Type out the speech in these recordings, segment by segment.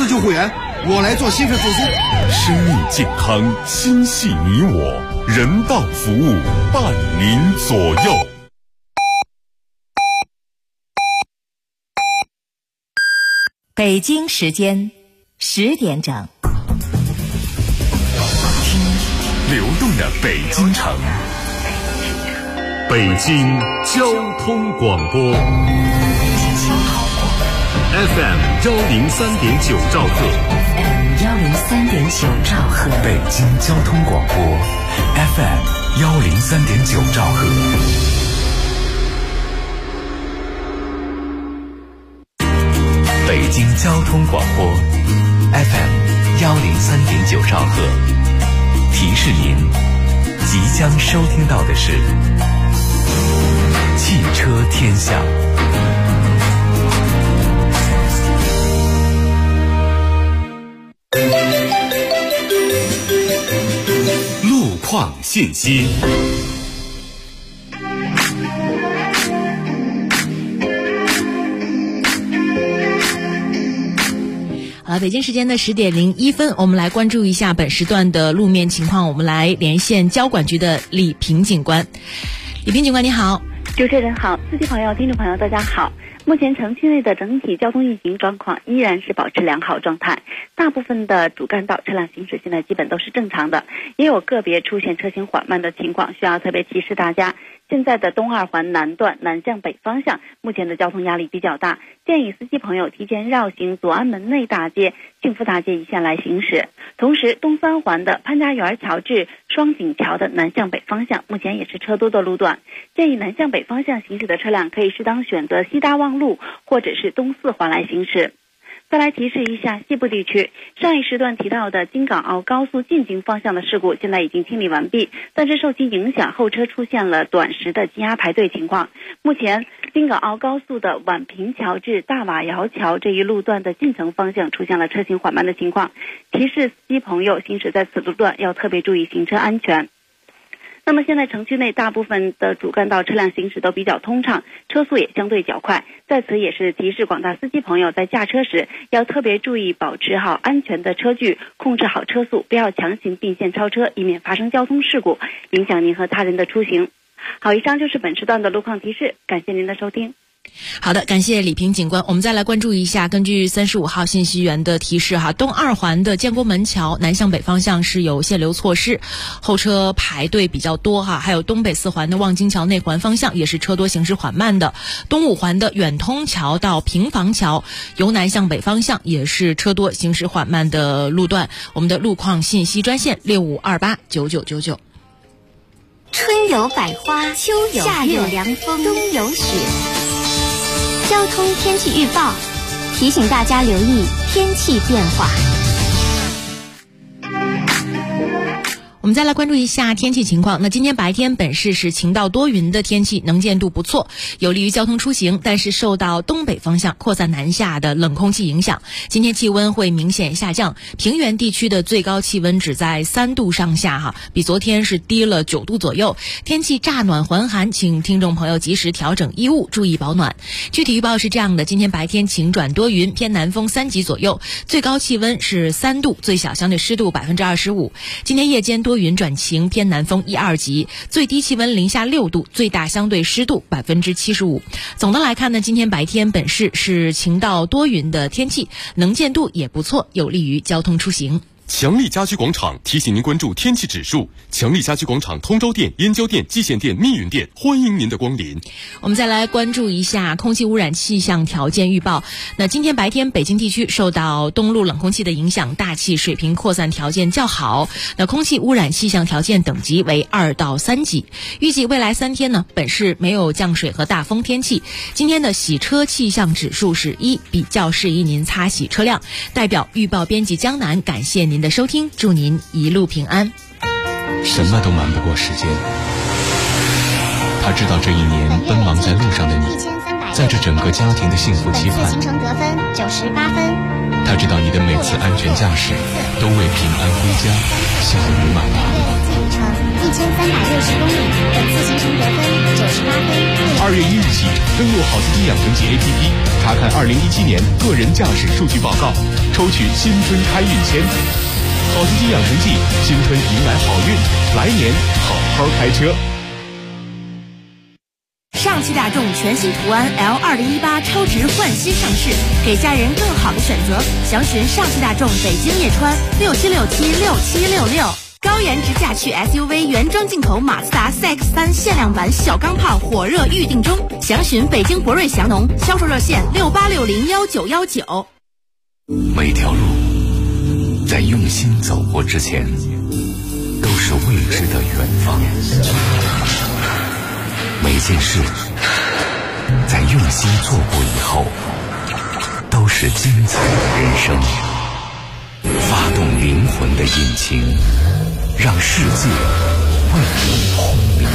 自救会员，我来做心肺复苏。 生命健康，心系你我，人道服务伴您左右。 北京时间10点整， 听流动的北京城，北京交通广播 FM 103.9兆赫， 103.9兆赫， 北京交通广播 FM 103.9兆赫。北京交通广播 FM 103.9兆赫，提示您即将收听到的是汽车天下。路况信息。 北京时间的10点01分，我们来关注一下本时段的路面情况。我们来连线交管局的李平警官。李平警官你好。 主持人好，司机朋友、听众朋友大家好。目前城区内的整体交通运行状况依然是保持良好状态，大部分的主干道车辆行驶现在基本都是正常的，也有个别出现车行缓慢的情况，需要特别提示大家。现在的东二环南段南向北方向目前的交通压力比较大，建议司机朋友提前绕行左安门内大街、幸福大街一线来行驶。同时东三环的潘家园桥至双井桥的南向北方向目前也是车多的路段，建议南向北方向行驶的车辆可以适当选择西大望路或者是东四环来行驶。再来提示一下西部地区，上一时段提到的京港澳高速进京方向的事故现在已经清理完毕，但是受其影响，后车出现了短时的积压排队情况。目前京港澳高速的宛平桥至大瓦窑桥这一路段的进城方向出现了车行缓慢的情况，提示司机朋友行驶在此路段要特别注意行车安全。那么现在城区内大部分的主干道车辆行驶都比较通畅，车速也相对较快，在此也是提示广大司机朋友在驾车时要特别注意保持好安全的车距，控制好车速，不要强行并线超车，以免发生交通事故，影响您和他人的出行。好，以上就是本时段的路况提示，感谢您的收听。 好的，感谢李平警官。我们再来关注一下，根据35号信息源的提示东二环的建国门桥南向北方向是有限流措施，后车排队比较多还有东北四环的望京桥内环方向也是车多行驶缓慢的，东五环的远通桥到平房桥由南向北方向也是车多行驶缓慢的路段。我们的路况信息专线65289999。 春有百花，秋有夏有凉风，冬有雪。交通天气预报提醒大家留意天气变化。 我们再来关注一下天气情况。那今天白天本市是晴到多云的天气，能见度不错，有利于交通出行，但是受到东北方向扩散南下的冷空气影响，今天气温会明显下降，平原地区的最高气温只在3度上下比昨天是低了9度左右，天气乍暖还寒，请听众朋友及时调整衣物，注意保暖。具体预报是这样的，今天白天晴转多云，偏南风3级左右，最高气温是3度，最小相对湿度25%。今天夜间多云转晴，偏南风1、2级，最低气温零下6度，最大相对湿度75%。总的来看呢，今天白天本市是晴到多云的天气，能见度也不错，有利于交通出行。 强力家居广场提醒您关注天气指数。强力家居广场通州店、燕郊店、蓟县店、密云店，欢迎您的光临。 我们再来关注一下空气污染气象条件预报。那今天白天北京地区受到东陆冷空气的影响，大气水平扩散条件较好，那空气污染气象条件等级为2到3级。预计未来3天呢，本市没有降水和大风天气。今天的洗车气象指数是1，比较适宜您擦洗车辆。代表预报编辑江南感谢您的收听，祝您一路平安。 什么都瞒不过时间，他知道这一年奔忙在路上的你，在这整个家庭的幸福期盼， 行程得分98分。 他知道你的每次安全驾驶都为平安归家效于满堂。 1360公里，本次行程得分98分。 2月1日起，登录好司机养成记 APP， 查看2017年个人驾驶数据报告，抽取新春开运签。好司机养成记，新春迎来好运，来年好好开车。 上汽大众全新途安 L2018 超值焕新上市，给家人更好的选择。详询上汽大众北京叶川67676766。高颜值驾趣 SUV 原装进口马自达 CX-3 限量版小钢炮火热预定中，详询北京博瑞祥农，销售热线68601919。 每条路在用心走过之前，都是未知的远方。每件事在用心做过以后，都是精彩的人生。发动灵魂的引擎，让世界为你轰鸣。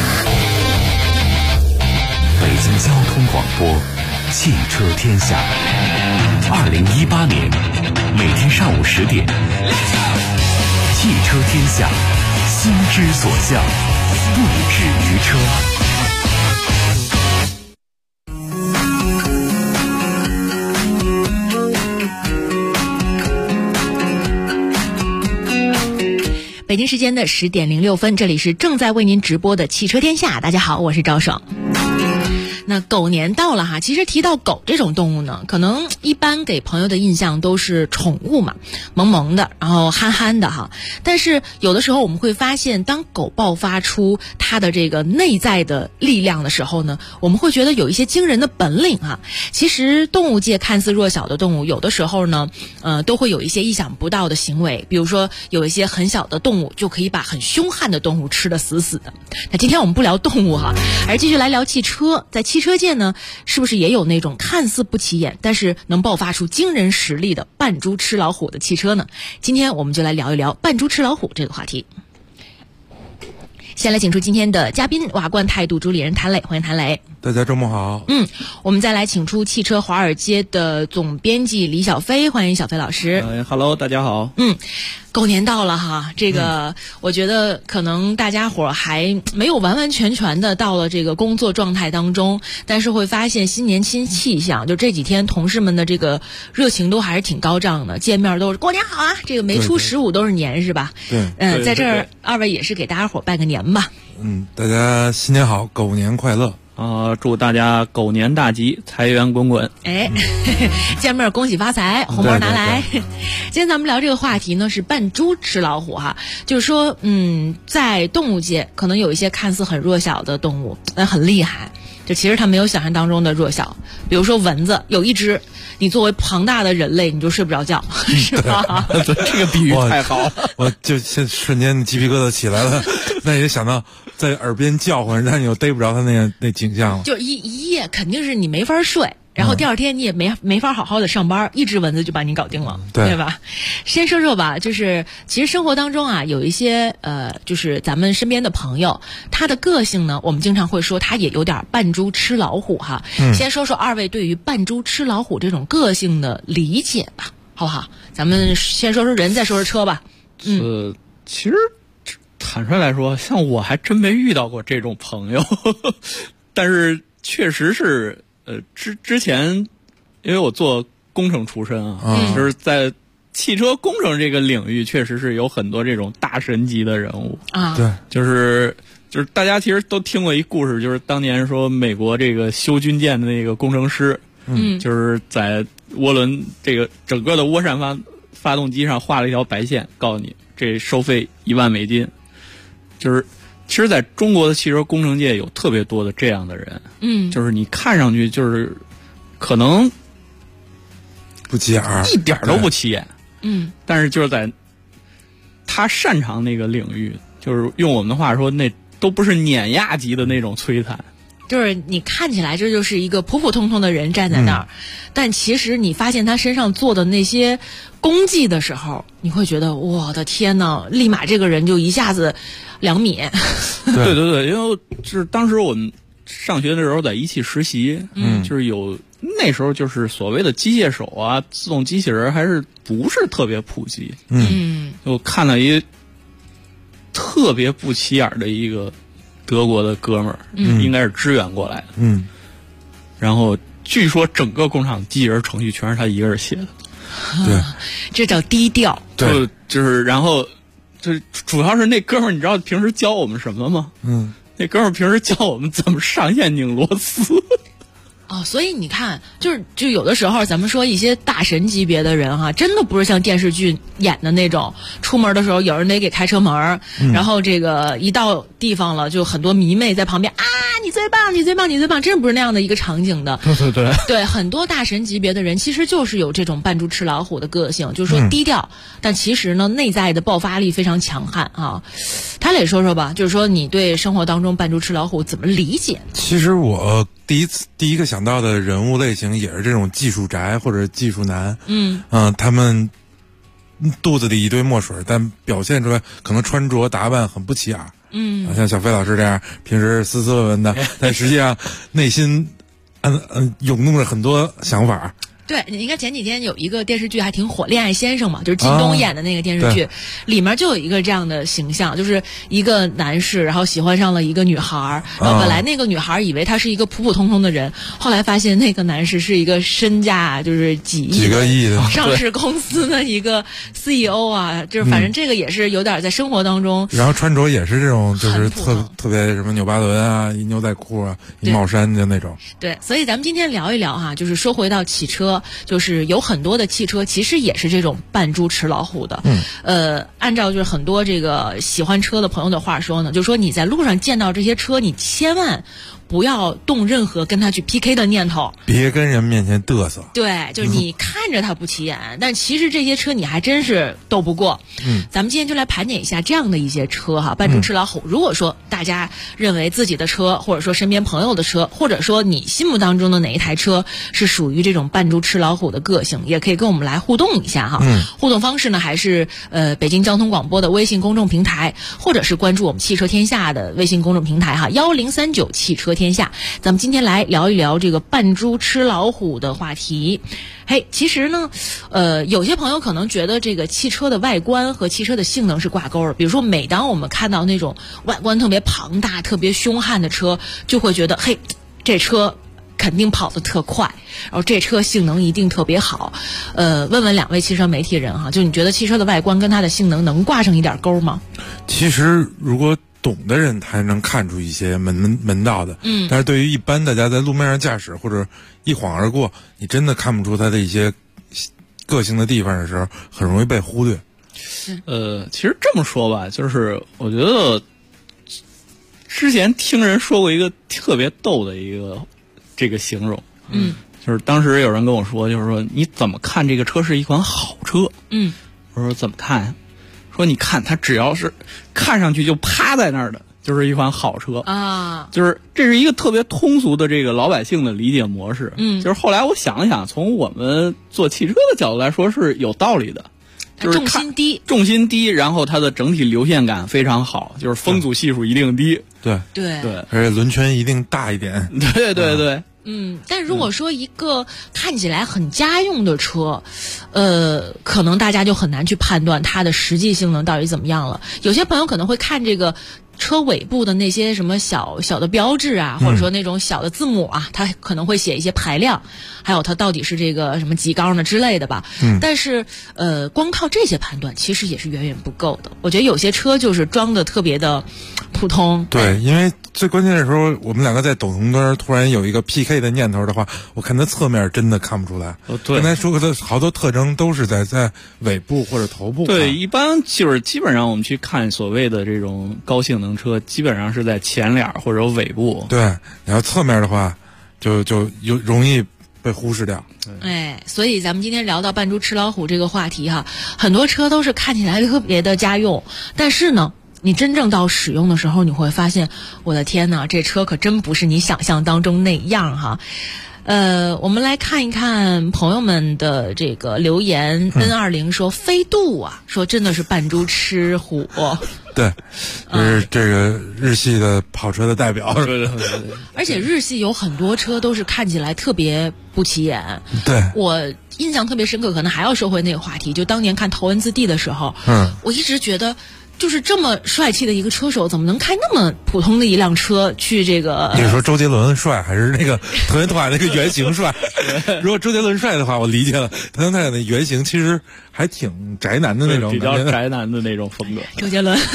北京交通广播，汽车天下。2018年每天上午10点，汽车天下，心之所向，不止于车。 北京时间的10点06分，这里是正在为您直播的汽车天下。大家好，我是赵爽。那狗年到了哈，其实提到狗这种动物呢，可能一般给朋友的印象都是宠物嘛，萌萌的，然后憨憨的哈。但是有的时候我们会发现，当狗爆发出它的这个内在的力量的时候呢，我们会觉得有一些惊人的本领哈。其实动物界看似弱小的动物，有的时候呢，都会有一些意想不到的行为，比如说有一些很小的动物就可以把很凶悍的动物吃得死死的。那今天我们不聊动物哈，而继续来聊汽车。在汽车界呢，是不是也有那种看似不起眼，但是能爆发出惊人实力的扮猪吃老虎的汽车呢？今天我们就来聊一聊扮猪吃老虎这个话题。先来请出今天的嘉宾，瓦罐态度主理人谭磊，欢迎谭磊。 大家周末好。 我们再来请出汽车华尔街的总编辑李小飞，欢迎小飞老师。 Hello， 大家好。 狗年到了哈，这个我觉得可能大家伙还没有完完全全的到了这个工作状态当中，但是会发现新年新气象，就这几天同事们的这个热情都还是挺高涨的，见面都是过年好啊，这个没出15都是年是吧？ 对， 在这儿二位也是给大家伙拜个年吧。 大家新年好，狗年快乐。 祝大家狗年大吉，财源滚滚。 见面恭喜发财，红包拿来。今天咱们聊这个话题呢，是扮猪吃老虎哈，就是说，在动物界可能有一些看似很弱小的动物，但很厉害。就其实它没有想象当中的弱小，比如说蚊子，有一只，你作为庞大的人类，你就睡不着觉，是吧？ 这个比喻太好了， 我就瞬间鸡皮疙瘩起来了。那也想到在耳边叫唤，但你又逮不着它那景象了。 就一夜肯定是你没法睡。然后第二天你也没法好好的上班，一只蚊子就把你搞定了，对吧？先说说吧，就是其实生活当中啊，有一些就是咱们身边的朋友，他的个性呢，我们经常会说他也有点扮猪吃老虎哈。先说说二位对于扮猪吃老虎这种个性的理解吧，好不好？咱们先说说人，再说说车吧。 其实坦率来说，像我还真没遇到过这种朋友，但是确实是。之前，因为我做工程出身啊，就是在汽车工程这个领域，确实是有很多这种大神级的人物啊。 对， 就是大家其实都听过一故事，就是当年说美国这个修军舰的那个工程师，就是在涡轮这个整个的涡扇发动机上画了一条白线，告诉你这收费1万美金，就是。其实在中国的汽车工程界有特别多的这样的人，就是你看上去就是可能不起眼， 一点都不起眼，但是就是在他擅长那个领域，就是用我们的话说，那都不是碾压级的那种摧残。 就是你看起来这就是一个普普通通的人站在那儿，但其实你发现他身上做的那些功绩的时候，你会觉得我的天哪，立马这个人就一下子2米。 对，因为就是当时我们上学的时候在一汽实习，就是有那时候就是所谓的机械手啊、自动机器人还是不是特别普及。我看到一特别不起眼的一个德国的哥们儿，应该是支援过来的。然后据说整个工厂机器人程序全是他一个人写的。 对， 这叫低调。 对， 就是然后就主要是那哥们儿，你知道平时教我们什么吗？那哥们儿平时教我们怎么上线拧螺丝。 所以你看，就有的时候咱们说一些大神级别的人哈，真的不是像电视剧演的那种，出门的时候有人得给开车门，然后这个一到地方了，就很多迷妹在旁边啊，你最棒，你最棒，你最棒，真不是那样的一个场景的。对，很多大神级别的人其实就是有这种扮猪吃老虎的个性，就是说低调，但其实呢内在的爆发力非常强悍啊。他磊说说吧，就是说你对生活当中扮猪吃老虎怎么理解？ 其实我第一个想到的人物类型也是这种技术宅或者技术男。他们肚子里一堆墨水，但表现出来可能穿着打扮很不起眼。像小飞老师这样平时斯斯文文的，但实际上内心涌动着很多想法。 对，你看前几天有一个电视剧还挺火，《恋爱先生》嘛，就是靳东演的那个电视剧，里面就有一个这样的形象，就是一个男士，然后喜欢上了一个女孩，然后本来那个女孩以为他是一个普普通通的人，后来发现那个男士是一个身价就是几个亿的上市公司的一个 CEO 啊，就是反正这个也是有点在生活当中， 然后穿着也是这种就是特别什么纽巴伦啊，一牛仔裤啊，一帽衫的那种。 对，所以咱们今天聊一聊哈，就是说回到汽车。就是有很多的汽车其实也是这种扮猪吃老虎的。按照就是很多这个喜欢车的朋友的话说呢，就是说你在路上见到这些车，你千万不要动任何跟他去 PK 的念头， 别跟人面前嘚瑟。 对，就是你看着他不起眼，但其实这些车你还真是斗不过。咱们今天就来盘点一下这样的一些车哈，扮猪吃老虎。如果说大家认为自己的车，或者说身边朋友的车，或者说你心目当中的哪一台车是属于这种扮猪吃老虎的个性，也可以跟我们来互动一下哈。互动方式呢，还是北京交通广播的微信公众平台，或者是关注我们汽车天下的微信公众平台哈，1039汽车天下。咱们今天来聊一聊这个扮猪吃老虎的话题。其实呢，有些朋友可能觉得这个汽车的外观和汽车的性能是挂钩的。比如说，每当我们看到那种外观特别庞大、特别凶悍的车，就会觉得这车肯定跑得特快，然后这车性能一定特别好。问问两位汽车媒体人哈，就你觉得汽车的外观跟它的性能能挂上一点钩吗？ 其实如果懂的人还能看出一些门道的，但是对于一般大家在路面上驾驶或者一晃而过，你真的看不出它的一些个性的地方的时候，很容易被忽略。 其实这么说吧，就是我觉得之前听人说过一个特别逗的一个这个形容，就是当时有人跟我说，就是说你怎么看这个车是一款好车？我说怎么看呀？说你看它只要是看上去就趴在那儿的，就是一款好车啊。就是这是一个特别通俗的这个老百姓的理解模式。就是后来我想了想，从我们做汽车的角度来说是有道理的。就是重心低，然后它的整体流线感非常好，就是风阻系数一定低。 对，而且轮圈一定大一点。 对。 但如果说一个看起来很家用的车，可能大家就很难去判断它的实际性能到底怎么样了。有些朋友可能会看这个车尾部的那些什么小的标志啊，或者说那种小的字母啊，它可能会写一些排量，还有它到底是这个什么几缸的之类的吧。但是光靠这些判断其实也是远远不够的。我觉得有些车就是装的特别的普通。 对，因为最关键的时候，我们两个在抖红灯突然有一个 PK 的念头的话，我看它侧面真的看不出来。 对， 刚才说的好多特征都是在尾部或者头部。 对，一般就是基本上我们去看所谓的这种高性能车，基本上是在前脸或者尾部。 对，然后侧面的话，就容易被忽视掉。 所以咱们今天聊到扮猪吃老虎这个话题哈，很多车都是看起来特别的家用，但是呢，你真正到使用的时候，你会发现，我的天哪，这车可真不是你想象当中那样哈。我们来看一看朋友们的这个留言。N20 说飞度啊，说真的是扮猪吃虎。 对，就是这个日系的跑车的代表。 对。 而且日系有很多车都是看起来特别不起眼。 对， 我印象特别深刻，可能还要说回那个话题，就当年看《头文字 D》的时候，我一直觉得。就是这么帅气的一个车手，怎么能开那么普通的一辆车去这个？ 你说周杰伦帅还是那个藤原拓海那个原型帅？如果周杰伦帅的话，我理解了。藤原拓海的原型其实还挺宅男的那种， 比较宅男的那种风格。 周杰伦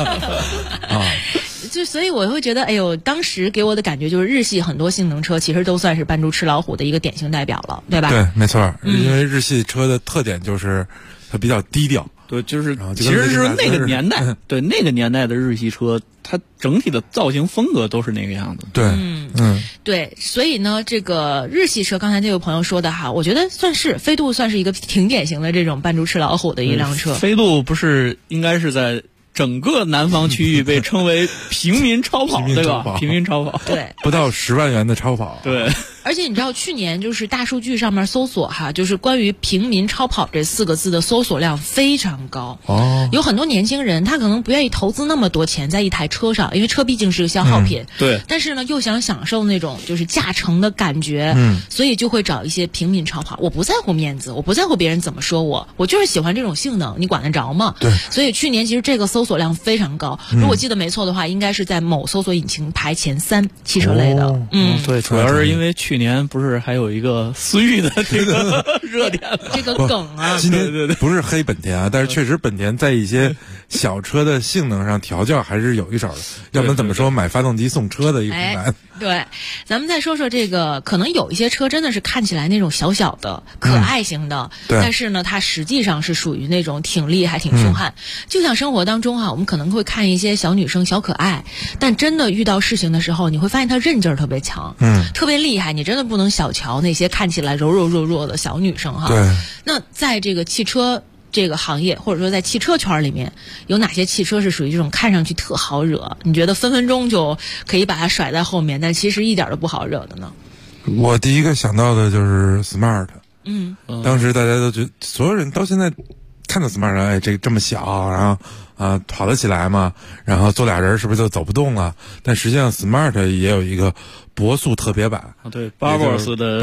就所以我会觉得，哎呦，当时给我的感觉就是日系很多性能车其实都算是扮猪吃老虎的一个典型代表了，对吧？ 对，没错，因为日系车的特点就是它比较低调。 对，就是其实是那个年代，对那个年代的日系车，它整体的造型风格都是那个样子。 对， 对，所以呢，这个日系车，刚才这位朋友说的哈，我觉得飞度算是一个挺典型的这种扮猪吃老虎的一辆车。 飞度不是应该是在整个南方区域被称为平民超跑，对吧？平民超跑， 对， 不到10万元的超跑， 对。 而且你知道，去年就是大数据上面搜索哈，就是关于平民超跑这4个字的搜索量非常高。有很多年轻人他可能不愿意投资那么多钱在一台车上，因为车毕竟是个消耗品。 对。 但是呢，又想享受那种就是驾乘的感觉，所以就会找一些平民超跑。我不在乎面子，我不在乎别人怎么说我就是喜欢这种性能，你管得着吗？ 对。 所以去年其实这个搜索量非常高，如果记得没错的话，应该是在某搜索引擎排前3汽车类的。 对，主要是因为去年不是还有一个思域的这个热点吗？ 这个梗啊， 今天不是黑本田啊，但是确实本田在一些小车的性能上调教还是有一手的，要不然怎么说买发动机送车的一个品牌？ 对，咱们再说说这个，可能有一些车真的是看起来那种小小的、可爱型的，但是呢，它实际上是属于那种挺厉害、挺凶悍。就像生活当中我们可能会看一些小女生小可爱，但真的遇到事情的时候，你会发现她韧劲儿特别强，特别厉害。你真的不能小瞧那些看起来柔柔弱弱的小女生哈。 对。 那在这个汽车这个行业，或者说在汽车圈里面，有哪些汽车是属于这种看上去特好惹，你觉得分分钟就可以把它甩在后面，但其实一点都不好惹的呢？ 我第一个想到的就是 Smart。当时大家都觉得，所有人到现在看到 Smart， 哎，这个这么小，然后跑得起来嘛，然后坐俩人是不是就走不动了？但实际上 Smart 也有一个博速特别版， 对，巴博斯的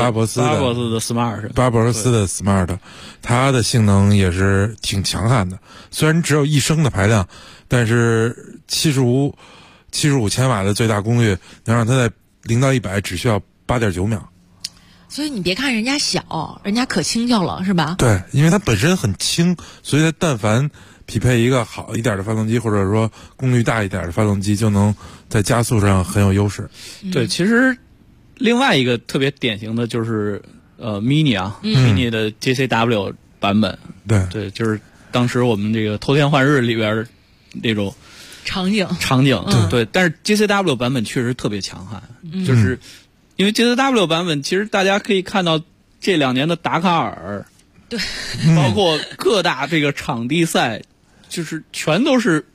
Smart， 巴博斯的 Smart， 它的性能也是挺强悍的。虽然只有1升的排量，但是75千瓦的最大功率，能让它在0到100只需要8.9秒。 所以你别看人家小，人家可轻巧了，是吧？ 对，因为它本身很轻，所以它但凡匹配一个好一点的发动机，或者说功率大一点的发动机，就能在加速上很有优势。 对，其实另外一个特别典型的就是Mini 啊，Mini 的 JCW 版本。对，就是当时我们这个偷天换日里边那种场景。 对，但是 JCW 版本确实特别强悍，就是因为 JCW 版本，其实大家可以看到这2年的达喀尔， 对， 包括各大这个场地赛，就是全都是。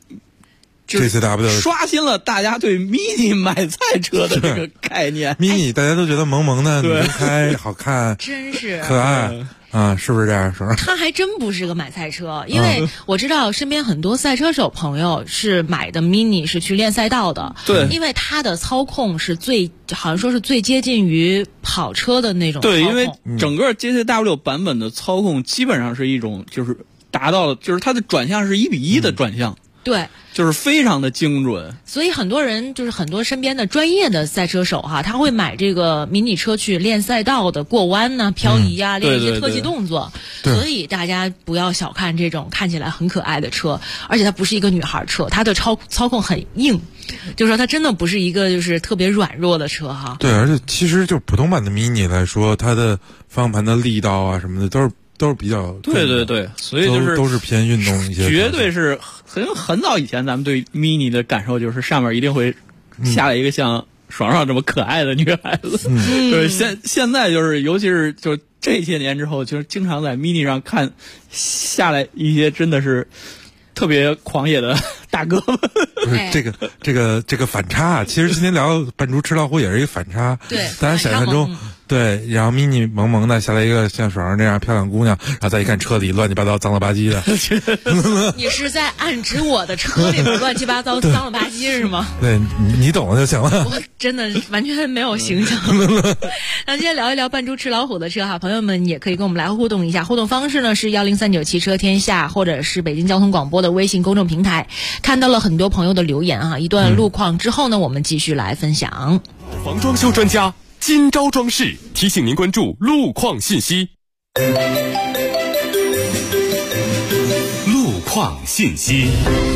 JCW 刷新了大家对 Mini 买菜车的这个概念。 Mini 大家都觉得萌萌的，女生开好看， 真是可爱是不是这样说？ 它还真不是个买菜车，因为我知道身边很多赛车手朋友是买的 Mini 是去练赛道的， 对， 因为它的操控是好像说是最接近于跑车的那种操控。 对，因为整个 JCW 版本的操控基本上是一种就是达到了，就是它的转向是1:1的转向。 对， 就是非常的精准， 所以很多人就是很多身边的专业的赛车手他会买这个迷你车去练赛道的过弯呢、漂移啊，练一些特技动作。所以大家不要小看这种看起来很可爱的车，而且它不是一个女孩车，它的操控很硬，就是说它真的不是一个就是特别软弱的车哈。 对，而且其实就普通版的迷你来说，它的方向盘的力道啊什么的都是比较对，所以就是都是偏运动一些， 绝对是很早以前咱们对 Mini 的感受就是上面一定会下来一个像爽爽这么可爱的女孩子。对，现在就是尤其是就这些年之后，就是经常在 Mini 上看下来一些真的是特别狂野的大哥们。 不是这个反差，其实今天聊扮猪吃老虎也是一个反差。 对， 大家想象中。对，然后迷你萌萌的下来一个像爽儿那样漂亮姑娘，然后再一看车里乱七八糟脏了吧唧的。 你是在暗指我的车里边乱七八糟脏了吧唧是吗？ 对，你懂了就行了。 我真的完全没有形象。那今天聊一聊扮猪吃老虎的车哈，朋友们也可以跟我们来互动一下，互动方式呢是1039汽车天下或者是北京交通广播的微信公众平台。看到了很多朋友的留言啊，一段路况之后呢，我们继续来分享。 防装修专家金招装饰提醒您关注路况信息。 路况信息。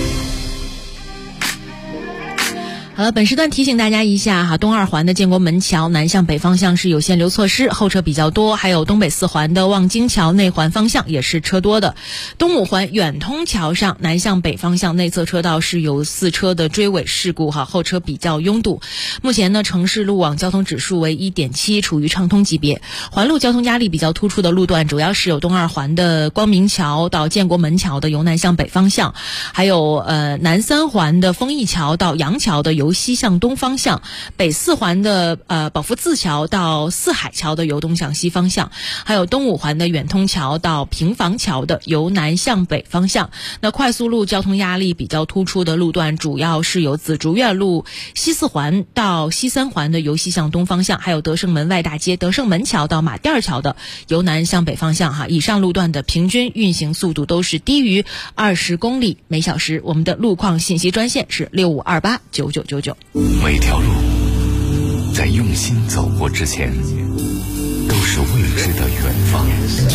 好了，本时段提醒大家一下哈，东二环的建国门桥南向北方向是有限流措施，后车比较多，还有东北四环的望京桥内环方向也是车多的。东五环远通桥上南向北方向内侧车道是有4车的追尾事故哈，后车比较拥堵。目前呢，城市路网交通指数为 1.7， 处于畅通级别。环路交通压力比较突出的路段主要是有东二环的光明桥到建国门桥的由南向北方向，还有南三环的丰益桥到杨桥的由西向东方向，北四环的宝福寺桥到四海桥的由东向西方向，还有东五环的远通桥到平房桥的由南向北方向。那快速路交通压力比较突出的路段主要是有紫竹院路西四环到西三环的由西向东方向，还有德胜门外大街德胜门桥到马甸桥的由南向北方向哈。以上路段的平均运行速度都是低于20公里每小时。我们的路况信息专线是65289999。 每条路在用心走过之前都是未知的远方，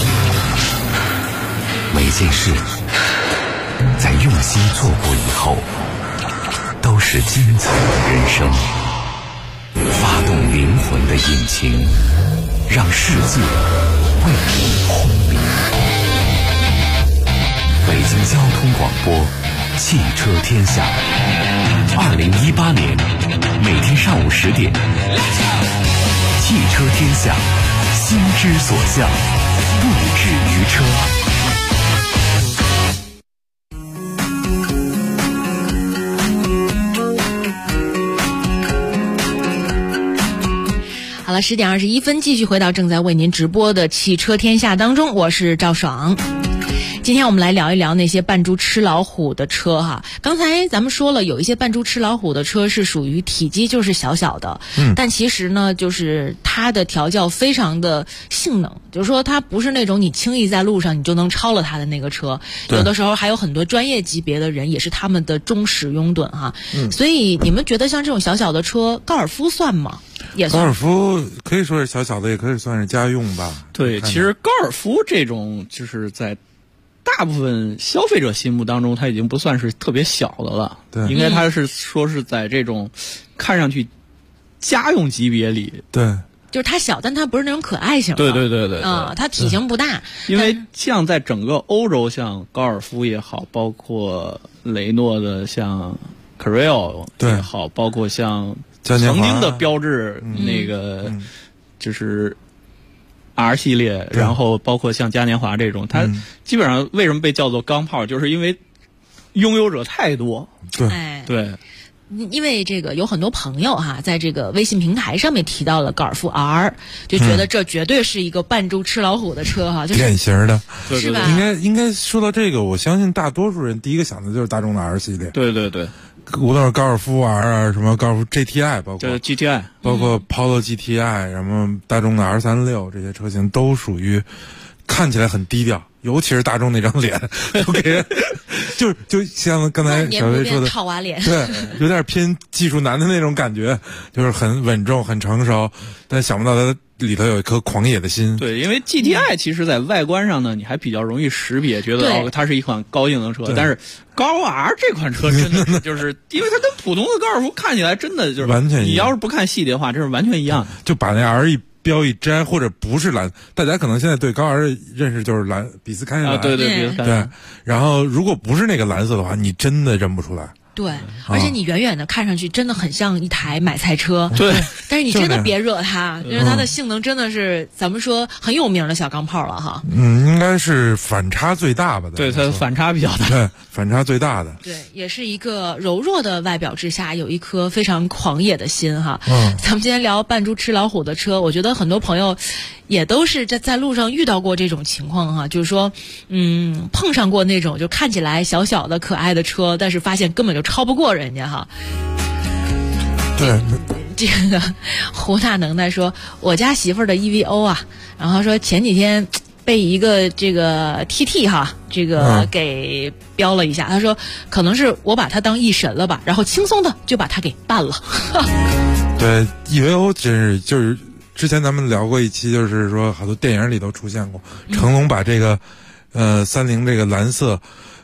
每件事在用心做过以后都是精彩的人生。发动灵魂的引擎，让世界为你轰鸣。北京交通广播汽车天下，2018年每天上午10点，汽车天下，心之所向，不止于车。 好了，10点21分，继续回到正在为您直播的汽车天下当中，我是赵爽。今天我们来聊一聊那些扮猪吃老虎的车哈。刚才咱们说了，有一些扮猪吃老虎的车是属于体积就是小小的，但其实呢，就是它的调教非常的性能，就是说它不是那种你轻易在路上你就能超了它的那个车，有的时候还有很多专业级别的人也是他们的忠实拥趸哈。所以你们觉得像这种小小的车，高尔夫算吗？也算。 高尔夫可以说是小小的，也可以算是家用吧。 对，其实高尔夫这种就是在大部分消费者心目当中，它已经不算是特别小的了。 对， 应该它是说是在这种看上去家用级别里。 对， 就是它小，但它不是那种可爱型的。 对它体型不大。 因为像在整个欧洲，像高尔夫也好，包括雷诺的像 Carrera 也好，包括像曾经的标致那个就是 R 系列，然后包括像嘉年华这种，它基本上为什么被叫做钢炮，就是因为拥有者太多。对， 因为这个有很多朋友哈，在这个微信平台上面提到了高尔夫 R， 就觉得这绝对是一个扮猪吃老虎的车哈，就是典型的， 是吧？ 应该说到这个，我相信大多数人第一个想的就是大众的 R 系列。 对， 无论是高尔夫 R 啊，什么高尔夫 GTI， 包括 GTI， 包括 Polo GTI， 什么大众的 R36， 这些车型都属于看起来很低调，尤其是大众那张脸，都给人就像刚才小薇说的套娃脸， 对，有点偏技术男的那种感觉，就是很稳重、很成熟，但想不到它里头有一颗狂野的心。 对，因为 GTI 其实在外观上呢，你还比较容易识别，觉得它是一款高性能车。但是高 R 这款车真的是，就是因为它跟普通的高尔夫看起来真的就是完全一样。 你要是不看细节的话，这是完全一样的。 就把那 R 一标一摘，或者不是蓝，大家可能现在对高 R 的认识就是蓝比斯开蓝。 对，比斯开蓝。 对，然后如果不是那个蓝色的话，你真的认不出来。 对，而且你远远的看上去真的很像一台买菜车。 对， 但是你真的别惹它，因为它的性能真的是咱们说很有名的小钢炮了哈。 应该是反差最大吧？ 对，它反差比较大。 对，反差最大的。 对，也是一个柔弱的外表之下有一颗非常狂野的心哈。咱们今天聊扮猪吃老虎的车，我觉得很多朋友也都是在路上遇到过这种情况哈，就是说，碰上过那种就看起来小小的可爱的车，但是发现根本就超不过人家哈。 对， 这个胡大能耐说，我家媳妇儿的 EVO 啊，然后说前几天被一个这个 TT 哈，这个给标了一下，他说可能是我把他当一神了吧，然后轻松的就把他给办了。 对 EVO 真是就是之前咱们聊过一期，就是说好多电影里都出现过，成龙把这个30这个蓝色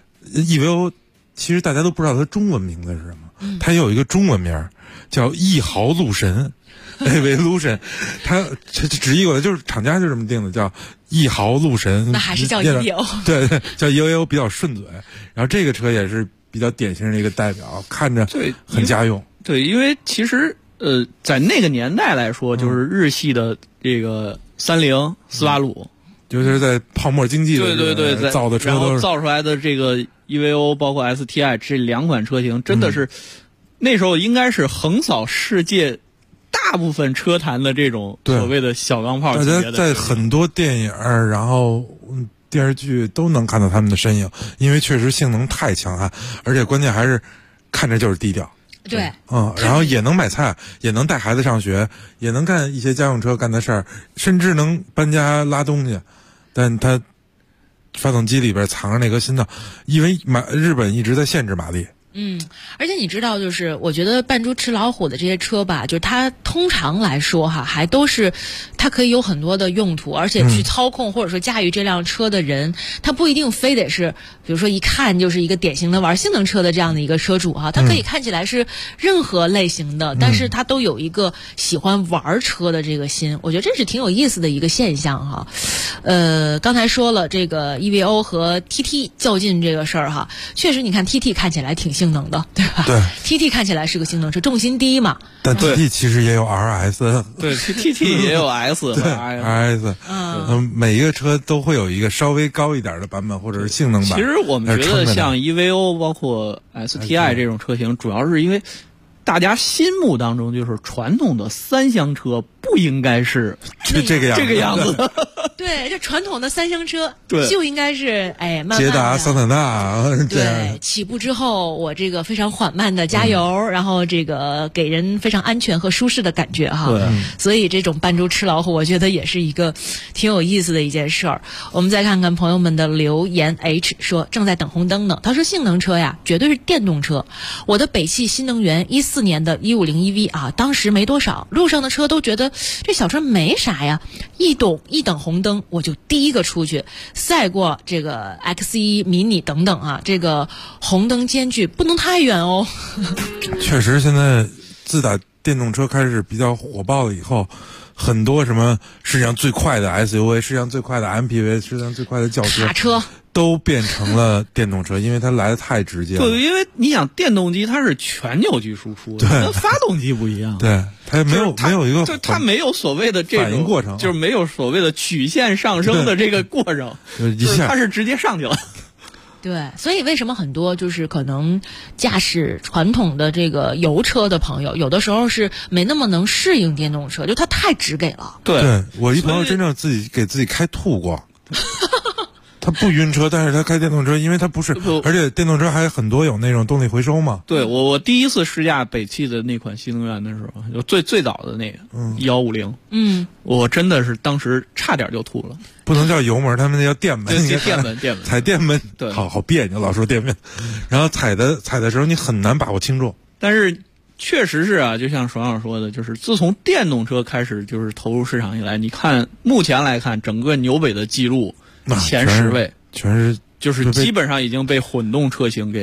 EVO， 其实大家都不知道它中文名字是什么，它有一个中文名叫一豪路神，Evolution， 它直译过来就是厂家就这么定的，叫一豪路神。 那还是叫 EVO， 对，叫 EVO 比较顺嘴。然后这个车也是比较典型的一个代表，看着很家用。 对，因为其实在那个年代来说，就是日系的这个30、斯巴鲁， 尤其是在泡沫经济的对造的车都是， 然后造出来的这个 EVO 包括 STI 这2款车型，真的是。那时候应该是横扫世界大部分车坛的这种所谓的小钢炮级别的， 大家在很多电影然后电视剧都能看到他们的身影，因为确实性能太强悍，而且关键还是看着就是低调。 对， 然后也能买菜，也能带孩子上学，也能干一些家用车干的事儿，甚至能搬家拉东西，但它发动机里边藏着那颗心脏，因为日本一直在限制马力。 而且你知道，就是我觉得扮猪吃老虎的这些车吧，就是它通常来说哈，还都是它可以有很多的用途，而且去操控或者说驾驭这辆车的人，他不一定非得是，比如说一看就是一个典型的玩性能车的这样的一个车主哈，他可以看起来是任何类型的，但是他都有一个喜欢玩车的这个心，我觉得这是挺有意思的一个现象哈。刚才说了这个 EVO 和 TT 较劲这个事儿哈，确实你看 TT 看起来挺性能的，对吧？ 对 ，TT 看起来是个性能车，重心低嘛。 但 TT 其实也有 RS， 对 ，TT 也有 S 和 RS， 每一个车都会有一个稍微高一点的版本或者是性能版。 其实我们觉得像 EVO 包括 STI 这种车型，主要是因为大家心目当中就是传统的3厢车不应该是这个样子的。 对，这传统的3厢车就应该是慢慢的捷达、桑塔纳， 对，起步之后我这个非常缓慢的加油，然后这个给人非常安全和舒适的感觉哈。 对， 所以这种扮猪吃老虎，我觉得也是一个挺有意思的一件事儿。我们再看看朋友们的留言 ，H 说正在等红灯呢。他说性能车呀，绝对是电动车。我的北汽新能源14年的150 EV 啊，当时没多少，路上的车都觉得这小车没啥呀，一等红灯我就第一个出去，赛过这个 X1 迷你等等啊，这个红灯间距不能太远哦。 确实，现在自打电动车开始比较火爆了以后，很多什么世界上最快的 SUV、世界上最快的 MPV、世界上最快的轿车、 卡车都变成了电动车，因为它来的太直接了。 对，因为你想电动机它是全扭矩输出， 对， 跟发动机不一样。 对，它没有一个， 就它没有所谓的这种反应过程， 就是没有所谓的曲线上升的这个过程， 一下它是直接上去了。 对，所以为什么很多就是可能驾驶传统的这个油车的朋友，有的时候是没那么能适应电动车，就它太直给了。 对，我一朋友真正给自己开吐过。他不晕车，但是他开电动车，因为他不是，而且电动车还很多有那种动力回收嘛。 对，我第一次试驾北汽的那款新能源的时候，就最早的那个150，我真的是当时差点就吐了。 不能叫油门，他们那叫电门。 电门踩电门， 对， 好别扭，老说电门。然后踩的时候你很难把握轻重。 但是确实是啊，就像爽爽说的，就是自从电动车开始就是投入市场以来，你看目前来看，整个纽北的记录前10位全是就是基本上已经被混动车型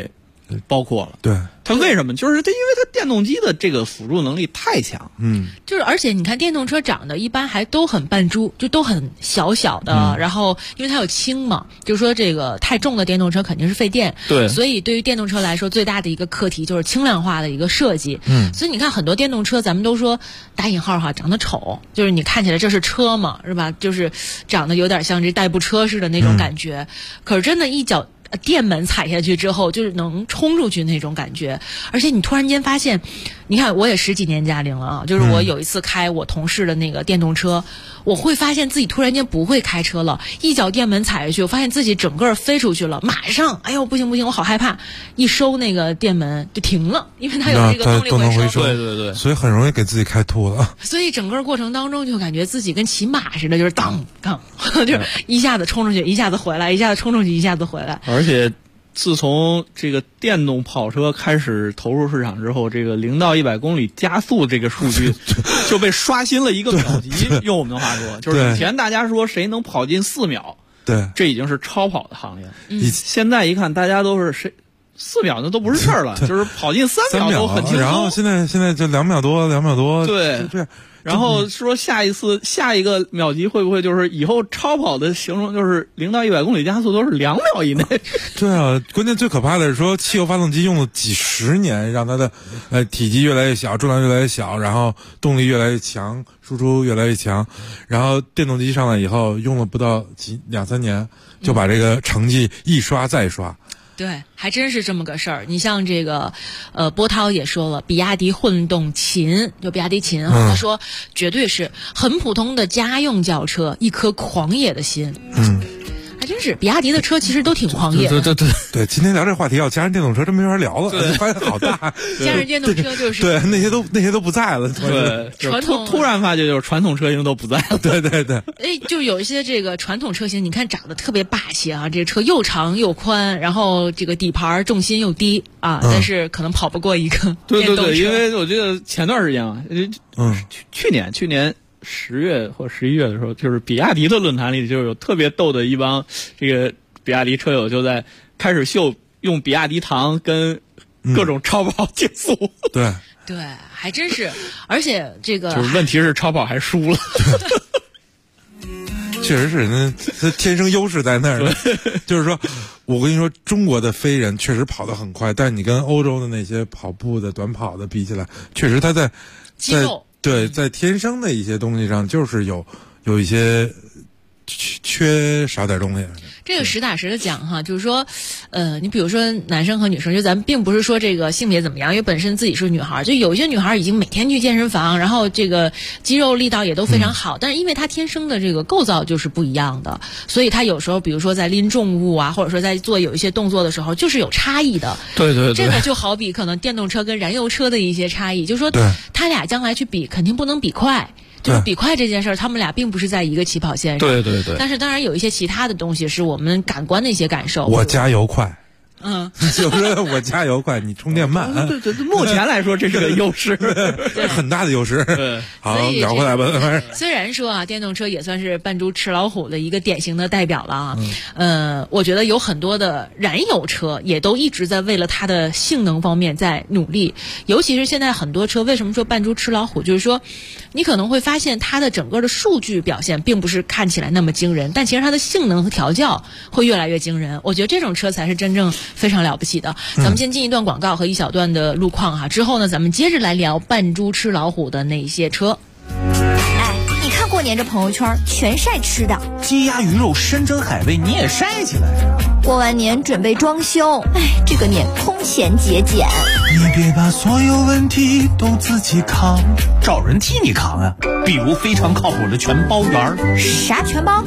包括了。 对， 它为什么？就是它因为它电动机的这个辅助能力太强。 就是而且你看电动车长得一般还都很扮猪，就都很小小的，然后因为它有轻嘛，就是说这个太重的电动车肯定是费电， 对， 所以对于电动车来说最大的一个课题就是轻量化的一个设计。所以你看很多电动车咱们都说打引号哈长得丑，就是你看起来这是车嘛，是吧？就是长得有点像这代步车似的那种感觉，可是真的一脚电门踩下去之后，就是能冲出去那种感觉。而且你突然间发现，你看我也10几年驾龄了啊，就是我有一次开我同事的那个电动车，我会发现自己突然间不会开车了，一脚电门踩下去，我发现自己整个飞出去了，马上哎呦不行，我好害怕，一收那个电门就停了，因为它有这个动力回收， 对， 所以很容易给自己开吐了。 所以整个过程当中就感觉自己跟骑马似的，就是当当，就是一下子冲出去，一下子回来，一下子冲出去，一下子回来。 而且自从这个电动跑车开始投入市场之后，这个0到100公里加速这个数据就被刷新了一个秒级。用我们的话说，就是以前大家说谁能跑进4秒， 对， 这已经是超跑的行业。现在一看，大家都是谁4秒那都不是事儿了，就是跑进3秒都很轻松。 然后现在就2秒多， 对， 这样。 然后说下一个秒级会不会就是以后超跑的形容就是0到100公里加速都是2秒以内？ 对啊，关键最可怕的是说汽油发动机用了几10年，让它的体积越来越小，重量越来越小，然后动力越来越强，输出越来越强，然后电动机上来以后用了不到2-3年，就把这个成绩一刷再刷。 对，还真是这么个事儿。你像这个，波涛也说了，比亚迪混动秦，就比亚迪秦啊，他说绝对是很普通的家用轿车，一颗狂野的心。还真是，比亚迪的车其实都挺狂野的。 对，今天聊这话题要加上电动车，真没法聊了。发现好大， 加上电动车就是对那些都不在了。 对， 传统突然发觉就是传统车型都不在了。 对。 就有一些这个传统车型，你看长得特别霸气啊，这车又长又宽，然后这个底盘重心又低啊，但是可能跑不过一个电动车。 对，因为我记得前段时间啊，去年10月或11月的时候，就是比亚迪的论坛里就有特别逗的一帮这个比亚迪车友就在开始秀用比亚迪唐跟各种超跑竞速。 对，还真是，而且这个就是问题是超跑还输了。 确实是人家他天生优势在那儿。就是说我跟你说，中国的飞人确实跑得很快，但是你跟欧洲的那些跑步的短跑的比起来，确实他在肌肉在天生的一些东西上就是有一些缺少点东西。 这个实打实的讲哈，就是说，你比如说男生和女生，就咱们并不是说这个性别怎么样，因为本身自己是女孩，就有些女孩已经每天去健身房，然后这个肌肉力道也都非常好，但是因为她天生的这个构造就是不一样的，所以她有时候比如说在拎重物啊，或者说在做有一些动作的时候，就是有差异的。 对， 这个就好比可能电动车跟燃油车的一些差异，就是说他俩将来去比，肯定不能比快。就是比快这件事儿，他们俩并不是在一个起跑线上。 对。 但是当然有一些其他的东西是我们感官的一些感受。 我加油快。 就是我加油快，你充电慢。 对，目前来说这是个优势， 很大的优势。好，聊回来吧。 虽然说啊，电动车也算是扮猪吃老虎的一个典型的代表了啊。我觉得有很多的燃油车也都一直在为了它的性能方面在努力。尤其是现在很多车，为什么说扮猪吃老虎？就是说，你可能会发现它的整个的数据表现并不是看起来那么惊人，但其实它的性能和调教会越来越惊人。我觉得这种车才是真正非常了不起的。咱们先进一段广告和一小段的路况哈，之后呢，咱们接着来聊扮猪吃老虎的那些车。 哎，你看过年这朋友圈全晒吃的， 鸡鸭鱼肉山珍海味你也晒起来啊！ 过完年准备装修，哎，这个年空前节俭。 你别把所有问题都自己扛，找人替你扛啊！比如非常靠谱的全包园。 啥全包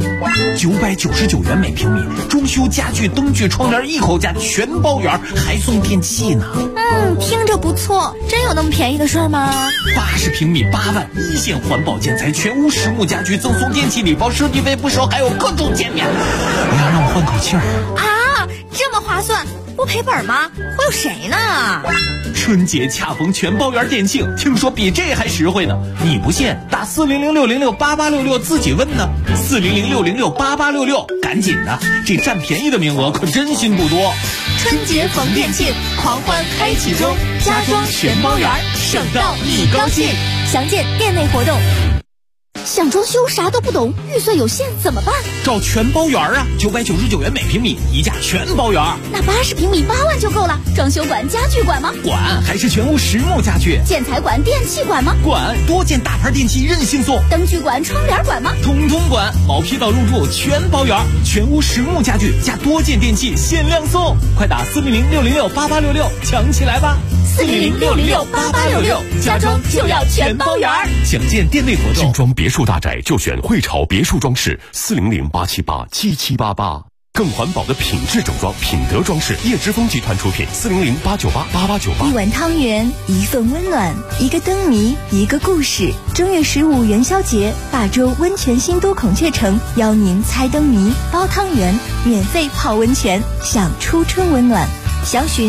？999元每平米，装修家具、灯具、窗帘一口价，全包园，还送电器呢。 听着不错，真有那么便宜的事儿吗 ？80平米8万，一线环保建材，全屋实木家具，赠送电器礼包，设计费不收，还有各种减免。哎呀，让我换口气儿啊！这么划算，不赔本吗？忽悠谁呢？ 春节恰逢全包圆店庆，听说比这还实惠呢。你不信？打400-606-8866自己问呢。400-606-8866，赶紧的，这占便宜的名额可真心不多。 春节逢店庆，狂欢开启中，家装全包圆，省到你高兴。 详见店内活动。想装修啥都不懂，预算有限怎么办？ 找全包圆啊，999元每平米，一价全包圆。 那80平米8万就够了。装修管、家具管吗？ 管，还是全屋实木家具。 建材管、电器管吗？ 管，多件大牌电器任性送。 灯具管、窗帘管吗？ 统统管，毛坯到入住全包圆，全屋实木家具加多件电器限量送。快打400-606-8866抢起来吧 ！400-606-8866，家装就要全包圆。 想见店内活动， 精装别墅大宅就选汇潮别墅装饰，400-878-7788。更环保的品质整装，品德装饰，叶之峰集团出品，400-898-8898。 一碗汤圆，一份温暖，一个灯谜，一个故事。正月15元宵节，大洲温泉新都孔雀城邀您猜灯谜、包汤圆，免费泡温泉，享初春温暖。详询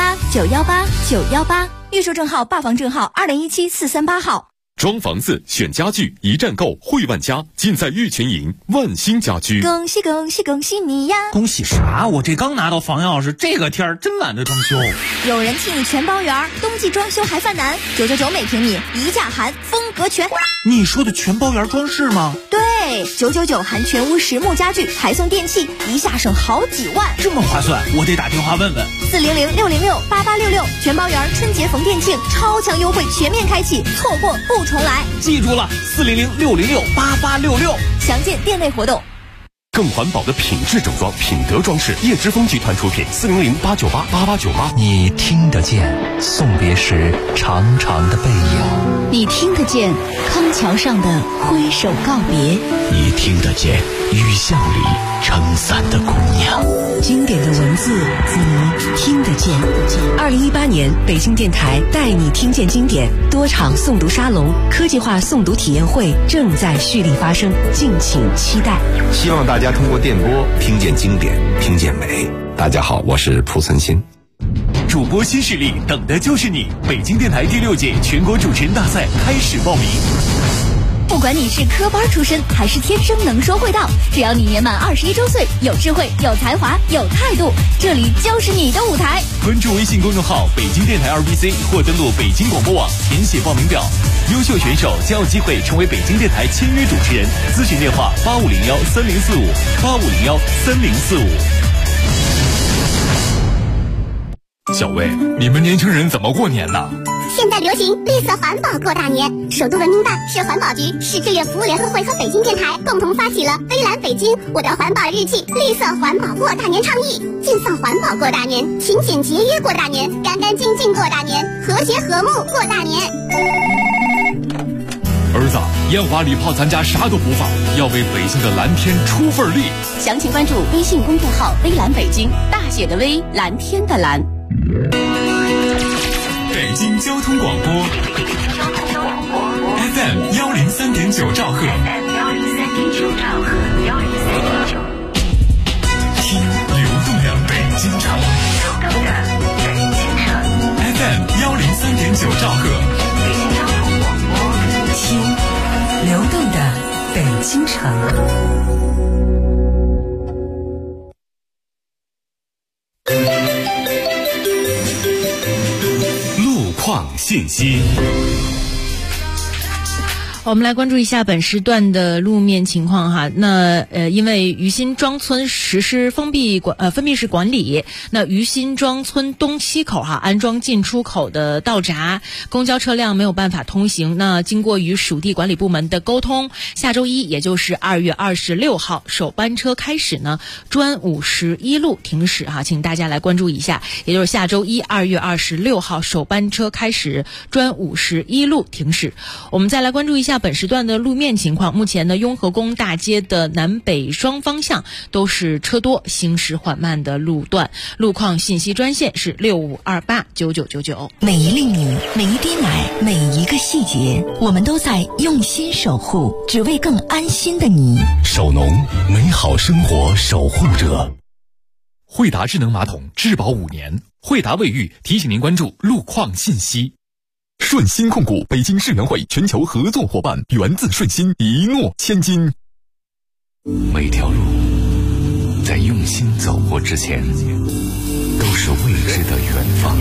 88918918，预售证号、霸房证号2017-438号。 装房子选家具，一站购汇万家，尽在玉泉营万兴家居。 恭喜恭喜恭喜你呀！ 恭喜啥？我这刚拿到房钥匙，这个天儿真懒得装修。 有人替你全包圆，冬季装修还犯难，999每平米，一价含，风格全。 你说的全包圆装饰吗？ 对，999含全屋实木家具，还送电器，一下省好几万， 这么划算，我得打电话问问。 400-606-8866，全包圆春节逢店庆，超强优惠全面开启，错过不重来。 记住了，400-606-8866， 详见店内活动。 更环保的品质整装，品德装饰，叶之峰集团出品，400-898-8898。 你听得见送别时长长的背影， 你听得见康桥上的挥手告别， 你听得见雨巷里撑伞的姑娘。 经典的文字，你听得见。2018年，北京电台带你听见经典多场诵读沙龙、科技化诵读体验会正在蓄力发生，敬请期待。 希望大家通过电波听见经典，听见美。大家好，我是蒲存昕。 主播新势力，等的就是你！北京电台第6届全国主持人大赛开始报名。 不管你是科班出身还是天生能说会道，只要你年满21周岁，有智慧、有才华、有态度，这里就是你的舞台。 关注微信公众号北京电台2BC 或登录北京广播网填写报名表，优秀选手将有机会成为北京电台签约主持人。咨询电话8501-3045，8501-3045。小魏，你们年轻人怎么过年呢？ 现在流行绿色环保过大年，首都人民办、市环保局、市志愿服务联合会和北京电台共同发起了微蓝北京我的环保日记绿色环保过大年倡议，尽放环保过大年，勤俭节约过大年，干干净净过大年，和谐和睦过大年。 儿子，烟花礼炮咱家啥都不放，要为北京的蓝天出份力。 详情关注微信公众号微蓝北京，大写的微，蓝天的蓝。 北京交通广播 FM 103.9兆赫，听流动的北京城 FM 103.9兆赫， 听流动的北京城。 信息。 我们来关注一下本时段的路面情况哈。那因为于辛庄村实施封闭式管理，那于辛庄村东西口安装进出口的道闸，公交车辆没有办法通行。那经过与属地管理部门的沟通，下周一也就是2月26号首班车开始呢，专51路停驶请大家来关注一下。也就是下周一2月26号首班车开始，专51路停驶。我们再来关注一下本时段的路面情况。目前呢，雍和宫大街的南北双方向都是车多行驶缓慢的路段。路况信息专线是65289999。 每一粒米，每一滴奶，每一个细节，我们都在用心守护，只为更安心的你。 守农，美好生活守护者。 惠达智能马桶质保5年， 惠达卫浴提醒您关注路况信息。顺鑫控股北京世园会全球合作伙伴，源自顺鑫，一诺千金。 每条路在用心走过之前，都是未知的远方。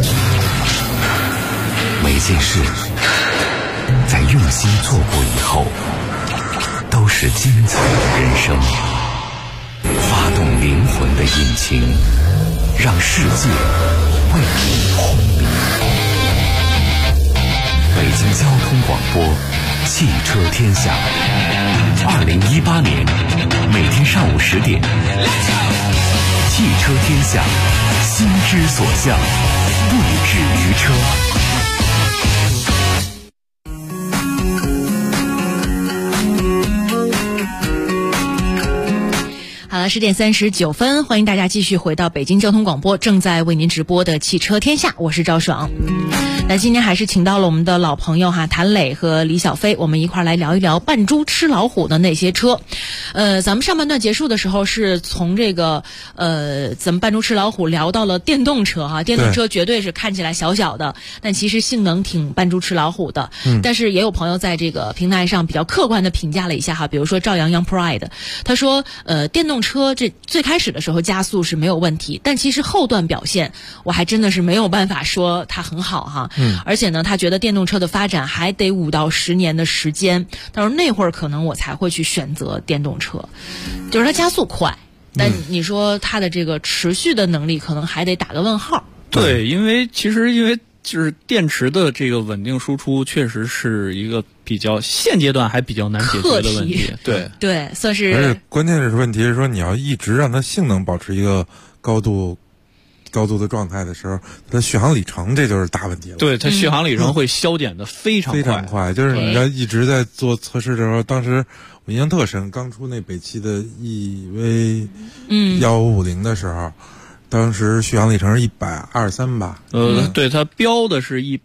每件事在用心做过以后，都是精彩的人生。发动灵魂的引擎，让世界为你轰鸣。北京交通广播，汽车天下。2018年每天上午10点，汽车天下，心之所向，不止于车。 好了，10点39分，欢迎大家继续回到北京交通广播正在为您直播的汽车天下，我是赵爽。那今天还是请到了我们的老朋友谭磊和李小飞，我们一块来聊一聊扮猪吃老虎的那些车。咱们上半段结束的时候是从这个咱们扮猪吃老虎聊到了电动车电动车绝对是看起来小小的，但其实性能挺扮猪吃老虎的。但是也有朋友在这个平台上比较客观的评价了一下比如说赵阳 Pride， 他说电动车这最开始的时候加速是没有问题，但其实后段表现我还真的是没有办法说它很好而且呢他觉得电动车的发展还得5到10年的时间，他说那会儿可能我才会去选择电动车，就是它加速快，但你说它的这个持续的能力可能还得打个问号。 对，因为就是电池的这个稳定输出确实是一个现阶段还比较难解决的问题。 对，算是。 而且关键是问题是说，你要一直让它性能保持一个高度的状态的时候，它续航里程这就是大问题了。 对，它续航里程会消减的非常快，就是你要一直在做测试的时候，当时我印象特深，刚出那北汽的 EV 1550的时候。当时续航里程是123吧？ 对，它标的是140，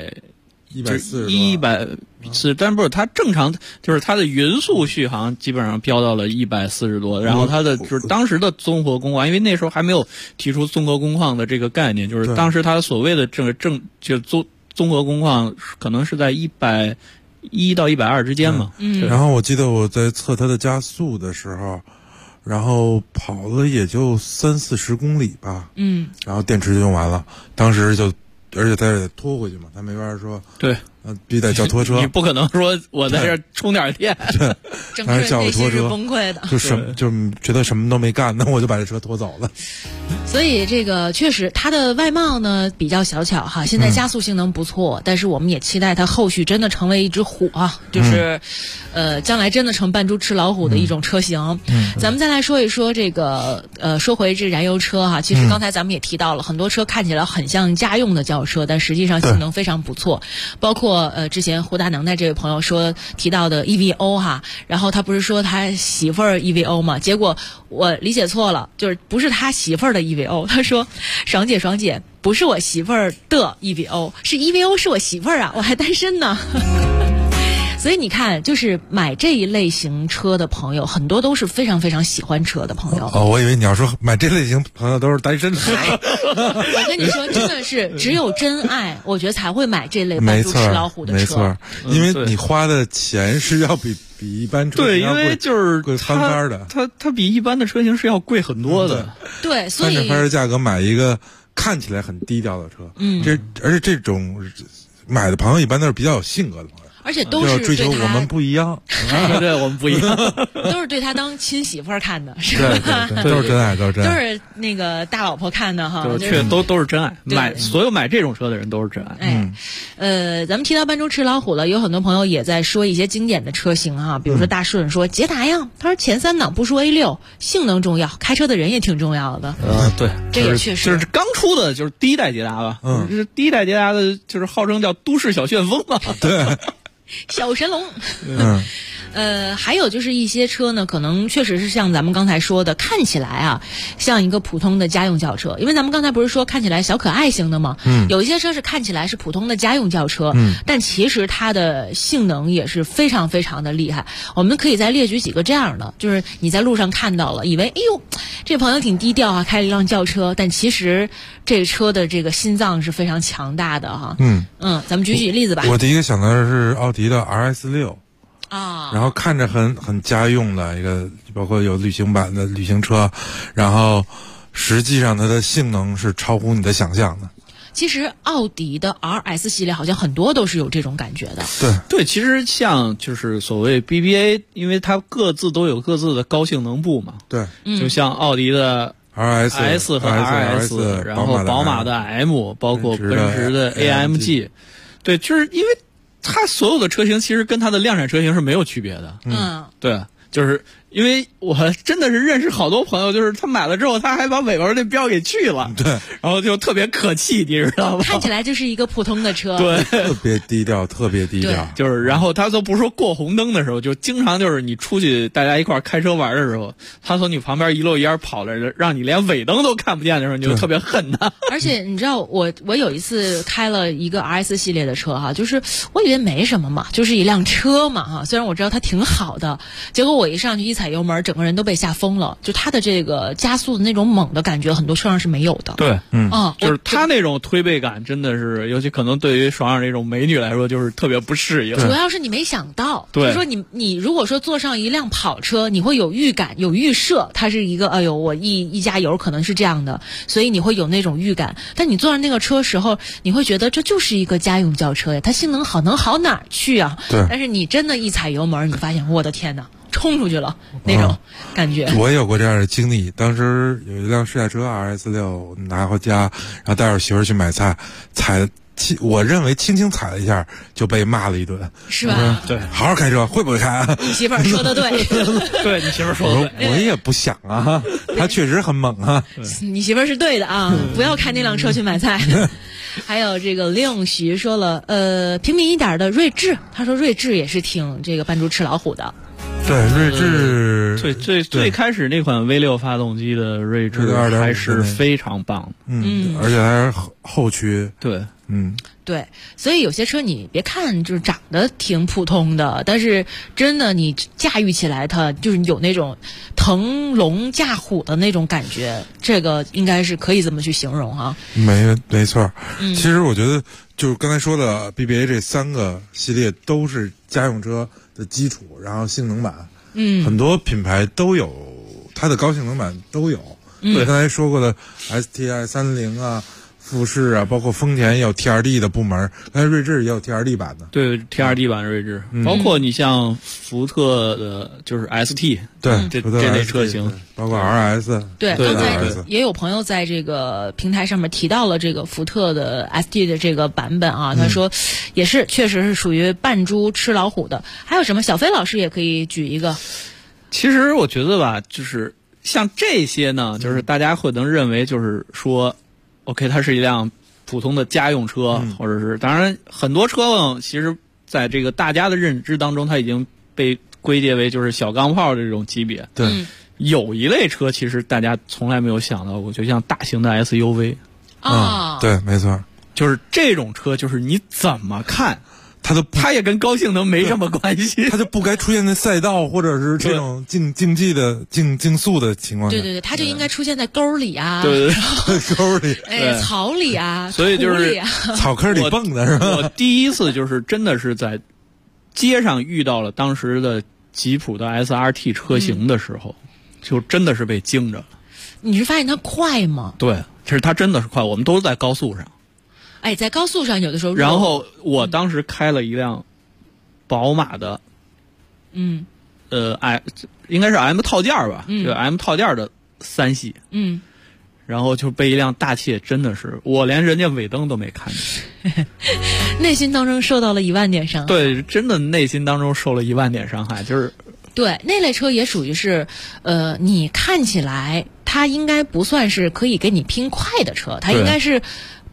但不是它正常，就是它的匀速续航基本上标到了140多，然后它的就是当时的综合工况，因为那时候还没有提出综合工况的这个概念，就是当时它所谓的就综合工况可能是在110到120之间嘛。 然后我记得我在测它的加速的时候。然后跑了也就30-40公里吧，然后电池就用完了，当时就，而且在这得拖回去嘛，他没法说， 对， 必须得叫拖车， 你不可能说我在这充点电， 对，当时叫我拖车， 崩溃的， 就觉得什么都没干，那我就把这车拖走了。 所以这个确实它的外貌呢比较小巧现在加速性能不错，但是我们也期待它后续真的成为一只虎就是将来真的成扮猪吃老虎的一种车型。咱们再来说一说这个说回这燃油车其实刚才咱们也提到了很多车看起来很像家用的轿车，但实际上性能非常不错，包括之前胡大能耐这位朋友提到的 EVO 然后他不是说他媳妇儿 EVO 吗？结果我理解错了，就是不是他媳妇儿的 EVO， 他说爽姐不是我媳妇儿的 EVO， 是 EVO 是我媳妇儿啊，我还单身呢。所以你看，就是买这一类型车的朋友，很多都是非常非常喜欢车的朋友。 我以为你要说买这类型朋友都是单身的。 我跟你说，真的是只有真爱，我觉得才会买这类扮猪吃老虎的车。 没错，因为你花的钱是要比一般车型要贵， 因为就是贵翻番的。 它比一般的车型是要贵很多的。 对，所以翻着番的价格买一个看起来很低调的车，而且这种买的朋友一般都是比较有性格的朋友。 而且都是追求我们不一样， 对，我们不一样， 都是对他当亲媳妇儿看的，是吧？ 对，都是真爱，都是那个大老婆看的都是真爱。所有买这种车的人都是真爱。 咱们提到扮猪吃老虎了，有很多朋友也在说一些经典的车型比如说大顺说捷达呀，他说前3档不说 A6， 性能重要，开车的人也挺重要的。 对， 这也确实就是刚出的就是第一代捷达吧，就是第一代捷达的就是号称叫都市小旋风嘛。 对。 小神龙。 还有就是一些车呢，可能确实是像咱们刚才说的，看起来啊像一个普通的家用轿车，因为咱们刚才不是说看起来小可爱型的吗？有一些车是看起来是普通的家用轿车，但其实它的性能也是非常非常的厉害。我们可以再列举几个这样的，就是你在路上看到了，以为哎呦这朋友挺低调啊，开了一辆轿车，但其实这个车的这个心脏是非常强大的哈。咱们举例子吧。 我第一个想到的是奥迪的 RS6。然后看着很家用的一个，包括有旅行版的旅行车，然后实际上它的性能是超乎你的想象的。 其实奥迪的 RS 系列好像很多都是有这种感觉的。 对，其实像就是所谓 BBA， 因为它各自都有各自的高性能部嘛。 对， 就像奥迪的 RS 和 RS， 然后宝马的 M， 包括奔驰的 AMG。对，就是因为它所有的车型其实跟它的量产车型是没有区别的。对，就是因为我真的是认识好多朋友，就是他买了之后，他还把尾巴那标给去了， 对， 然后就特别可气，你知道吗？ 看起来就是一个普通的车， 对， 特别低调，特别低调。 就是，然后他都不是说过红灯的时候，就经常就是你出去大家一块开车玩的时候，他从你旁边一溜烟跑了，让你连尾灯都看不见的时候，你就特别恨他。 而且你知道，我有一次开了一个 RS 系列的车哈，就是我以为没什么嘛，就是一辆车嘛哈，虽然我知道它挺好的，结果我一上去一踩油门，整个人都被吓疯了，就它的这个加速的那种猛的感觉，很多车上是没有的。 对，就是它那种推背感真的是，尤其可能对于爽上这种美女来说，就是特别不适应。 主要是你没想到，就是说你如果说坐上一辆跑车，你会有预感、有预设，它是一个哎呦，我一加油可能是这样的，所以你会有那种预感。但你坐上那个车时候，你会觉得这就是一个家用轿车呀，它性能好能好哪儿去啊？ 对。 但是你真的一踩油门，你发现我的天哪！冲出去了那种感觉。 我也有过这样的经历，当时有一辆试驾车 RS6 拿回家，然后带着媳妇去买菜，我认为轻轻踩了一下就被骂了一顿， 是吧？ 对， 好好开车，会不会开啊？ 你媳妇儿说的对， 对你媳妇儿说的对。我也不想啊，他确实很猛啊。 你媳妇儿是对的啊，不要开那辆车去买菜。还有这个令徐说了，平民一点的锐志，他说锐志也是挺这个扮猪吃老虎的。 对，锐志最开始那款 V6 发动机的锐志还是非常棒的， 而且还是后驱。 对， 对，所以有些车你别看就是长得挺普通的，但是真的你驾驭起来它就是有那种腾龙驾虎的那种感觉，这个应该是可以这么去形容哈。 没错。其实我觉得就是刚才说的 BBA 这3个系列都是家用车的基础，然后性能版，很多品牌都有它的高性能版都有。对，刚才说过的 STI 30啊。富士啊，包括丰田也有 TRD 的部门，但是锐志也有 TRD 版的。 对 ，TRD 版锐志，包括你像福特的，就是 ST， 对， 这类车型， 包括 RS。 对，刚才也有朋友在这个平台上面提到了这个福特的 ST 的这个版本啊，他说也是确实是属于扮猪吃老虎的。还有什么？小飞老师也可以举一个。 其实我觉得吧，就是像这些呢，就是大家会能认为就是说。OK， 它是一辆普通的家用车，或者是当然很多车呢，其实在这个大家的认知当中，它已经被归结为就是小钢炮这种级别。 对， 有一类车其实大家从来没有想到过，就像大型的 SUV。 对，没错， 就是这种车，就是你怎么看。它也跟高性能没什么关系， 它就不该出现在赛道或者是这种竞技的竞速的情况下。 对，它就应该出现在沟里啊， 对， 沟里， 草里啊， 所以就是草坑里蹦的是吧？ 我第一次就是真的是在街上遇到了当时的吉普的 SRT 车型的时候，就真的是被惊着了。 你是发现它快吗？ 对，其实它真的是快，我们都在高速上。 在高速上有的时候， 然后我当时开了一辆宝马的，应该是 M 套件吧，对 M 套件的3系，然后就被一辆大切，真的是我连人家尾灯都没看见， 内心当中受到了10000点伤害。 对，真的内心当中受了10000点伤害，就是对那类车也属于是，你看起来它应该不算是可以给你拼快的车，它应该是。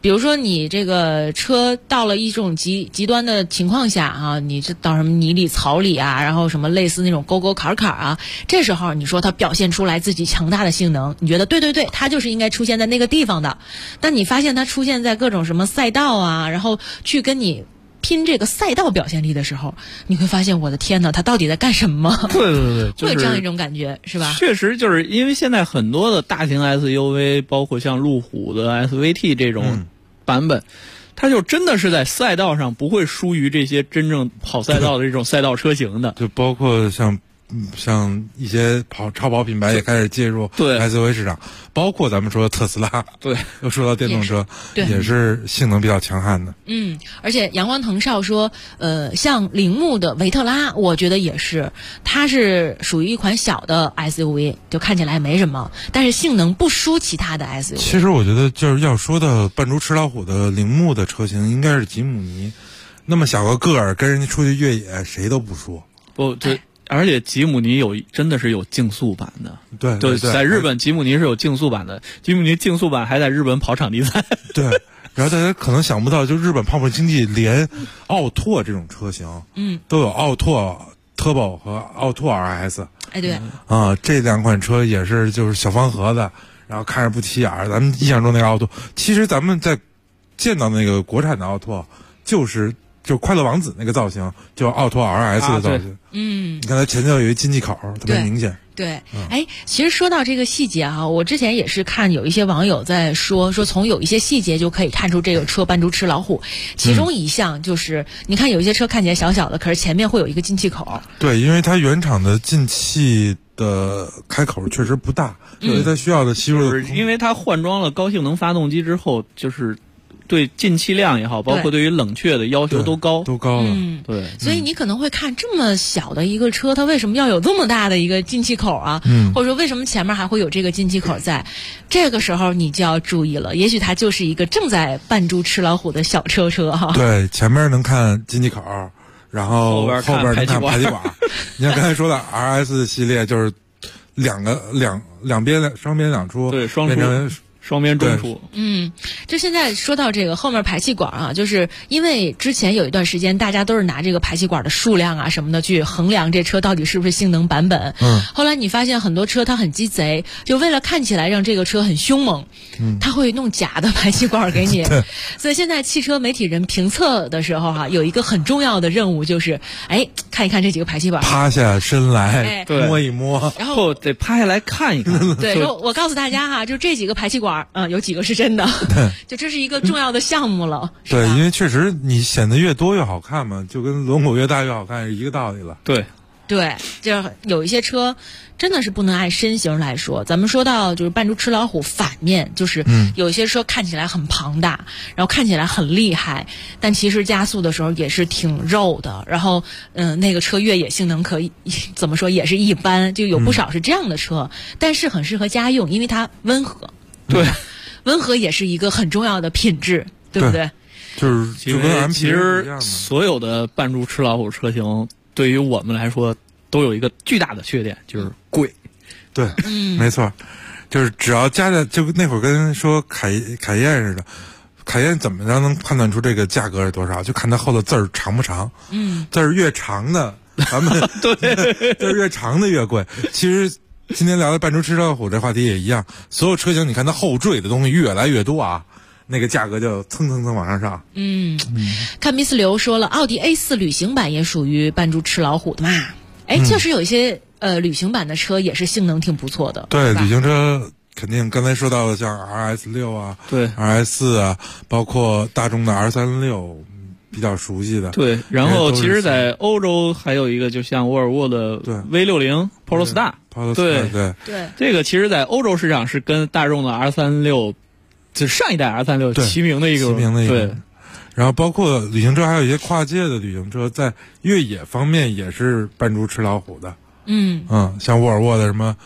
比如说你这个车到了一种极端的情况下啊，你这到什么泥里草里啊，然后什么类似那种沟沟坎坎啊，这时候你说它表现出来自己强大的性能，你觉得对，它就是应该出现在那个地方的。但你发现它出现在各种什么赛道啊，然后去跟你拼这个赛道表现力的时候，你会发现我的天哪，他到底在干什么？ 对， 会有这样一种感觉，是吧？ 确实，就是因为现在很多的大型 SUV， 包括像路虎的 SVT 这种版本，它就真的是在赛道上不会输于这些真正跑赛道的这种赛道车型的， 就包括像一些超跑品牌也开始介入 SUV 市场，包括咱们说的特斯拉， 对， 又说到电动车，也是性能比较强悍的。 而且阳光腾少说，像铃木的维特拉，我觉得也是，它是属于一款小的 SUV， 就看起来没什么，但是性能不输其他的 SUV。 其实我觉得就是要说到扮猪吃老虎的铃木的车型，应该是吉姆尼，那么小个儿跟人家出去越野，谁都不说。 不对。而且吉姆尼真的是有竞速版的， 对， 在日本吉姆尼是有竞速版的，吉姆尼竞速版还在日本跑场地赛。 对，然后大家可能想不到，就日本泡沫经济连奥拓这种车型，都有奥拓 Turbo 和奥拓 RS。 哎，对啊，这两款车也是就是小方盒子，然后看着不起眼儿。咱们印象中那个奥拓，其实咱们在见到那个国产的奥拓，就是快乐王子那个造型，就奥拓 RS 的造型。你看它前头有一进气口，特别明显。 对，其实说到这个细节啊，我之前也是看有一些网友在说从有一些细节就可以看出这个车扮猪吃老虎。其中一项就是，你看有一些车看起来小小的，可是前面会有一个进气口。 对，因为它原厂的进气的开口确实不大，所以它需要的吸入， 因为它换装了高性能发动机之后，就是对进气量也好，包括对于冷却的要求都高了。 对， 所以你可能会看这么小的一个车，它为什么要有这么大的一个进气口啊？或者说为什么前面还会有这个进气口在？这个时候你就要注意了，也许它就是一个正在扮猪吃老虎的小车哈。 对，前面能看进气口，然后后边能看排气管。你像刚才说的 RS 系列，就是两边双边两出， 对，双出。双边中出。 就现在说到这个后面排气管啊，就是因为之前有一段时间大家都是拿这个排气管的数量啊什么的去衡量这车到底是不是性能版本。后来你发现很多车它很鸡贼，就为了看起来让这个车很凶猛，它会弄假的排气管给你。所以现在汽车媒体人评测的时候有一个很重要的任务，就是看一看这几个排气管， 趴下身来摸一摸， 然后得趴下来看一看。 对，说我告诉大家就这几个排气管有几个是真的，就这是一个重要的项目了。 对，因为确实你显得越多越好看嘛，就跟轮毂越大越好看是一个道理了。 对， 就是有一些车真的是不能按身形来说。咱们说到就是扮猪吃老虎反面，就是有一些车看起来很庞大，然后看起来很厉害，但其实加速的时候也是挺肉的。然后那个车越野性能可以怎么说也是一般，就有不少是这样的车，但是很适合家用，因为它温和。 对。 温和也是一个很重要的品质，对不对？ 就跟 MP 其实所有的扮猪吃老虎车型，对于我们来说都有一个巨大的缺点，就是贵。 对，没错，就是只要加在，就那会儿跟说凯宴似的，凯宴怎么着能判断出这个价格是多少？就看它后头字儿长不长。字儿越长的，咱们对，字儿越长的越贵。其实。今天聊的扮猪吃老虎这话题也一样，所有车型你看它后缀的东西越来越多啊，那个价格就蹭往上上。 看密斯流说了，奥迪 A4 旅行版也属于扮猪吃老虎的嘛？确实有一些旅行版的车也是性能挺不错的。 对，旅行车肯定刚才说到的像 RS6 啊， 对 RS4 啊，包括大众的 R36。比较熟悉的。 对，然后其实在欧洲还有一个就像沃尔沃的 V60 Polestar。对，这个其实在欧洲市场是跟大众的 R36 就上一代 R36 齐名的一个。对。 然后包括旅行车还有一些跨界的旅行车，在越野方面也是扮猪吃老虎的。像沃尔沃的什么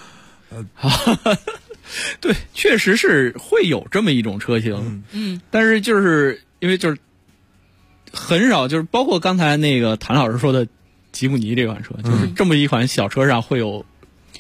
对，确实是会有这么一种车型。但是就是因为就是很少，就是包括刚才那个谭老师说的吉姆尼这款车，就是这么一款小车上会有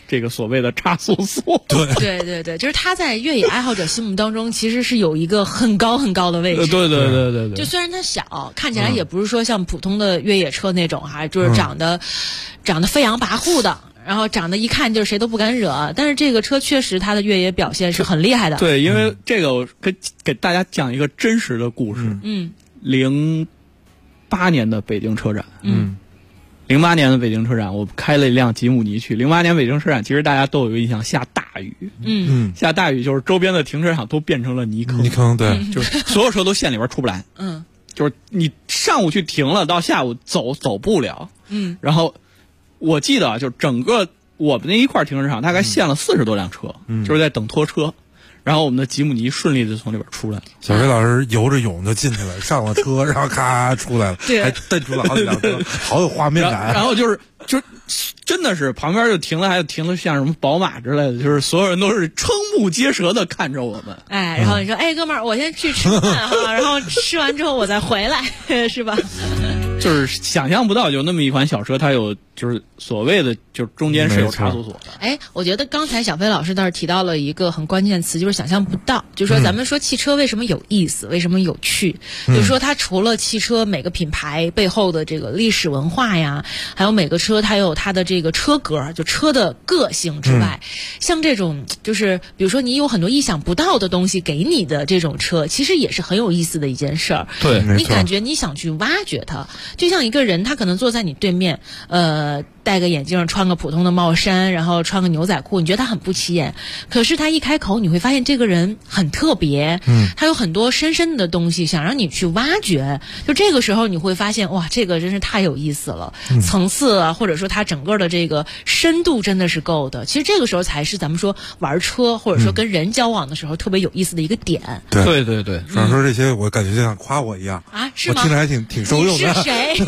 这个所谓的差速锁。 对，就是它在越野爱好者心目当中其实是有一个很高很高的位置。 对。 就虽然它小，看起来也不是说像普通的越野车那种就是长得飞扬跋扈的。然后长得一看就是谁都不敢惹，但是这个车确实它的越野表现是很厉害的。 对，因为这个我给大家讲一个真实的故事。08年的北京车展。08年的北京车展，我开了一辆吉姆尼去。08年北京车展，其实大家都有印象，下大雨。下大雨就是周边的停车场都变成了泥坑。 泥坑，对， 就是所有车都陷里边出不来。就是你上午去停了，到下午走不了。然后我记得就整个我们那一块停车场大概陷了40多辆车，就是在等拖车。然后我们的吉姆尼顺利的从里边出来了。 小飞老师游着泳就进去了，上了车，然后咔出来了，还蹬出了好几辆车，好有画面感。 然后就是真的是旁边就停了，还有停了像什么宝马之类的，就是所有人都是瞠目结舌的看着我们。 然后你说，哥们儿，我先去吃饭哈，然后吃完之后我再回来，是吧？ 就是想象不到，有那么一款小车，它有就是所谓的就是中间是有差速锁的。 我觉得刚才小飞老师倒是提到了一个很关键词，就是想象不到。就是说咱们说汽车为什么有意思，为什么有趣，就是说它除了汽车每个品牌背后的这个历史文化呀，还有每个车它有它的这个车格，就车的个性之外，像这种就是比如说你有很多意想不到的东西给你的这种车，其实也是很有意思的一件事儿。 对， 你感觉你想去挖掘它，就像一个人他可能坐在你对面，戴个眼镜，穿个普通的帽衫，然后穿个牛仔裤，你觉得他很不起眼，可是他一开口你会发现这个人很特别，他有很多深深的东西想让你去挖掘。就这个时候你会发现，哇，这个真是太有意思了，层次啊，或者说他整个的这个深度真的是够的。其实这个时候才是咱们说玩车或者说跟人交往的时候特别有意思的一个点。 对， 主要说这些我感觉就像夸我一样啊，是吗？ 我听着还挺受用的。 你是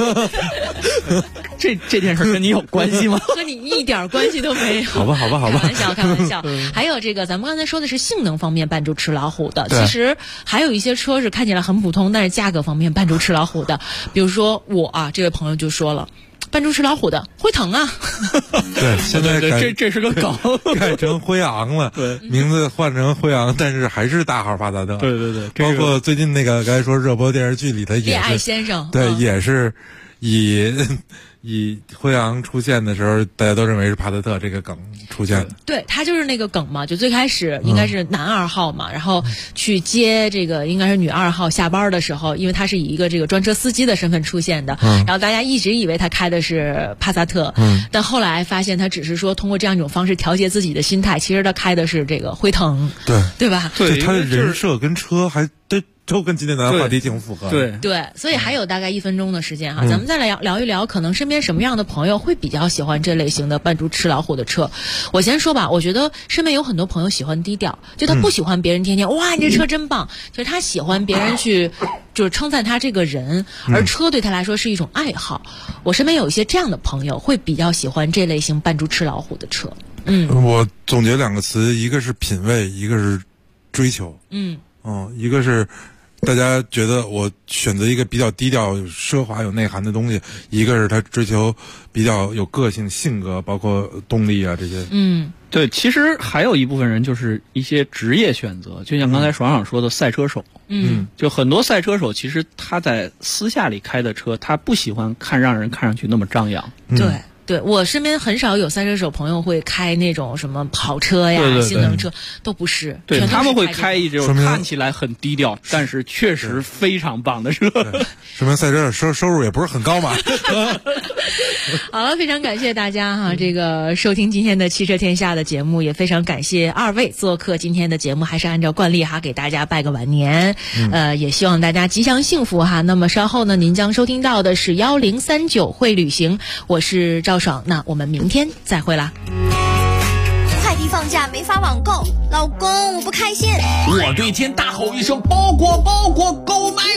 谁？ 这件事跟你有关系吗？ 和你一点关系都没有。 好吧。 开玩笑。还有这个，咱们刚才说的是性能方面扮猪吃老虎的，其实还有一些车是看起来很普通，但是价格方面扮猪吃老虎的。比如说我这位朋友就说了，扮猪吃老虎的辉腾啊。 对，现在这是个梗， 改成辉昂了。对，名字换成辉昂，但是还是大号帕萨特。 对， 包括最近那个刚才说热播电视剧里的也是恋爱先生， 对，也是以辉昂出现的时候，大家都认为是帕萨特这个梗出现的。 对，他就是那个梗嘛，就最开始应该是男2号嘛，然后去接这个应该是女2号下班的时候，因为他是以一个这个专车司机的身份出现的，然后大家一直以为他开的是帕萨特，但后来发现他只是说通过这样一种方式调节自己的心态，其实他开的是这个辉腾，对吧？ 对，他的人设跟车还都跟今天咱的话题挺符合。 对，所以还有大概1分钟的时间哈，咱们再来聊一聊，可能身边什么样的朋友会比较喜欢这类型的扮猪吃老虎的车。我先说吧，我觉得身边有很多朋友喜欢低调，就他不喜欢别人天天哇你这车真棒，就是他喜欢别人去就是称赞他这个人，而车对他来说是一种爱好。我身边有一些这样的朋友会比较喜欢这类型扮猪吃老虎的车。 我总结2个词，一个是品味，一个是追求。一个是大家觉得我选择一个比较低调、奢华、有内涵的东西，一个是他追求比较有个性、性格，包括动力啊这些。 对，其实还有一部分人就是一些职业选择，就像刚才爽爽说的赛车手。就很多赛车手其实他在私下里开的车，他不喜欢让人看上去那么张扬。 对，我身边很少有赛车手朋友会开那种什么跑车呀、性能车，都不是。 对，他们会开一种看起来很低调，但是确实非常棒的车。 说明赛车手收入也不是很高嘛。 好了，非常感谢大家哈，这个收听今天的汽车天下的节目，也非常感谢2位做客今天的节目，还是按照惯例哈，给大家拜个晚年。也希望大家吉祥幸福哈。那么稍后呢，您将收听到的是1039会旅行，我是赵爽，那我们明天再会啦。 快递放假没发网购，老公我不开心。 我对天大吼一声，包裹购买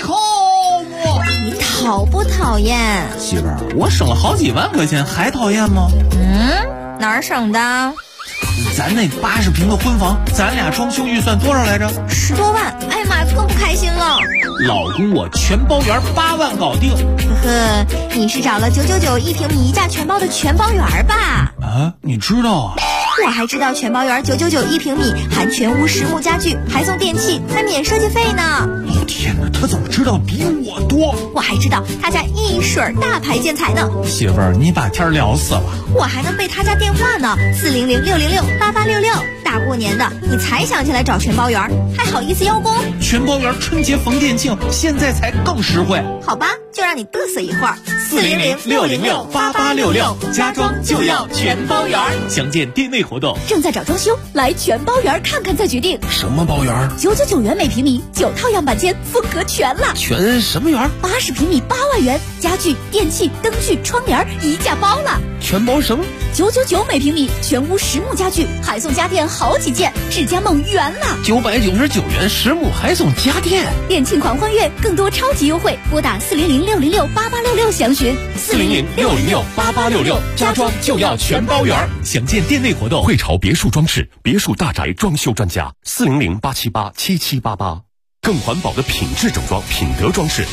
home。 你讨不讨厌？ 媳妇儿，我省了好几万块钱，还讨厌吗？ 哪儿省的？ 咱那80平的婚房，咱俩装修预算多少来着 ？10多万。哎呀妈，更不开心了。 老公我全包圆8万搞定。 呵呵，你是找了999一平米1价全包的全包圆吧？ 啊，你知道啊？ 我还知道全包园999一平米，含全屋实木家具，还送电器，还免设计费呢。 哦天哪，他怎么知道比我多？ 我还知道他家一水大牌建材呢。 媳妇儿，你把天聊死了。 我还能背他家电话呢，400-606-8866。大过年的，你才想起来找全包园，还好意思邀功？ 全包园春节逢店庆，现在才更实惠。 好吧，就让你嘚瑟一会儿。 400-606-8866，家装就要全包园。详见店内活动。 正在找装修，来全包园看看再决定。 什么包园 ？999元每平米，9套样板间，风格全了。 全什么园 ？80平米8万元，家具、电器、灯具、窗帘一价包了。 全包什么 ？999每平米，全屋实木家具，还送家电好几件，智家梦圆了。 999元实木还送家电， 店庆狂欢月，更多超级优惠，拨打400-606-8866详询。 400-606-8866，家装就要全包圆。详见店内活动。 汇潮别墅装饰，别墅大宅装修专家，400-878-7788，更环保的品质整装，品德装饰。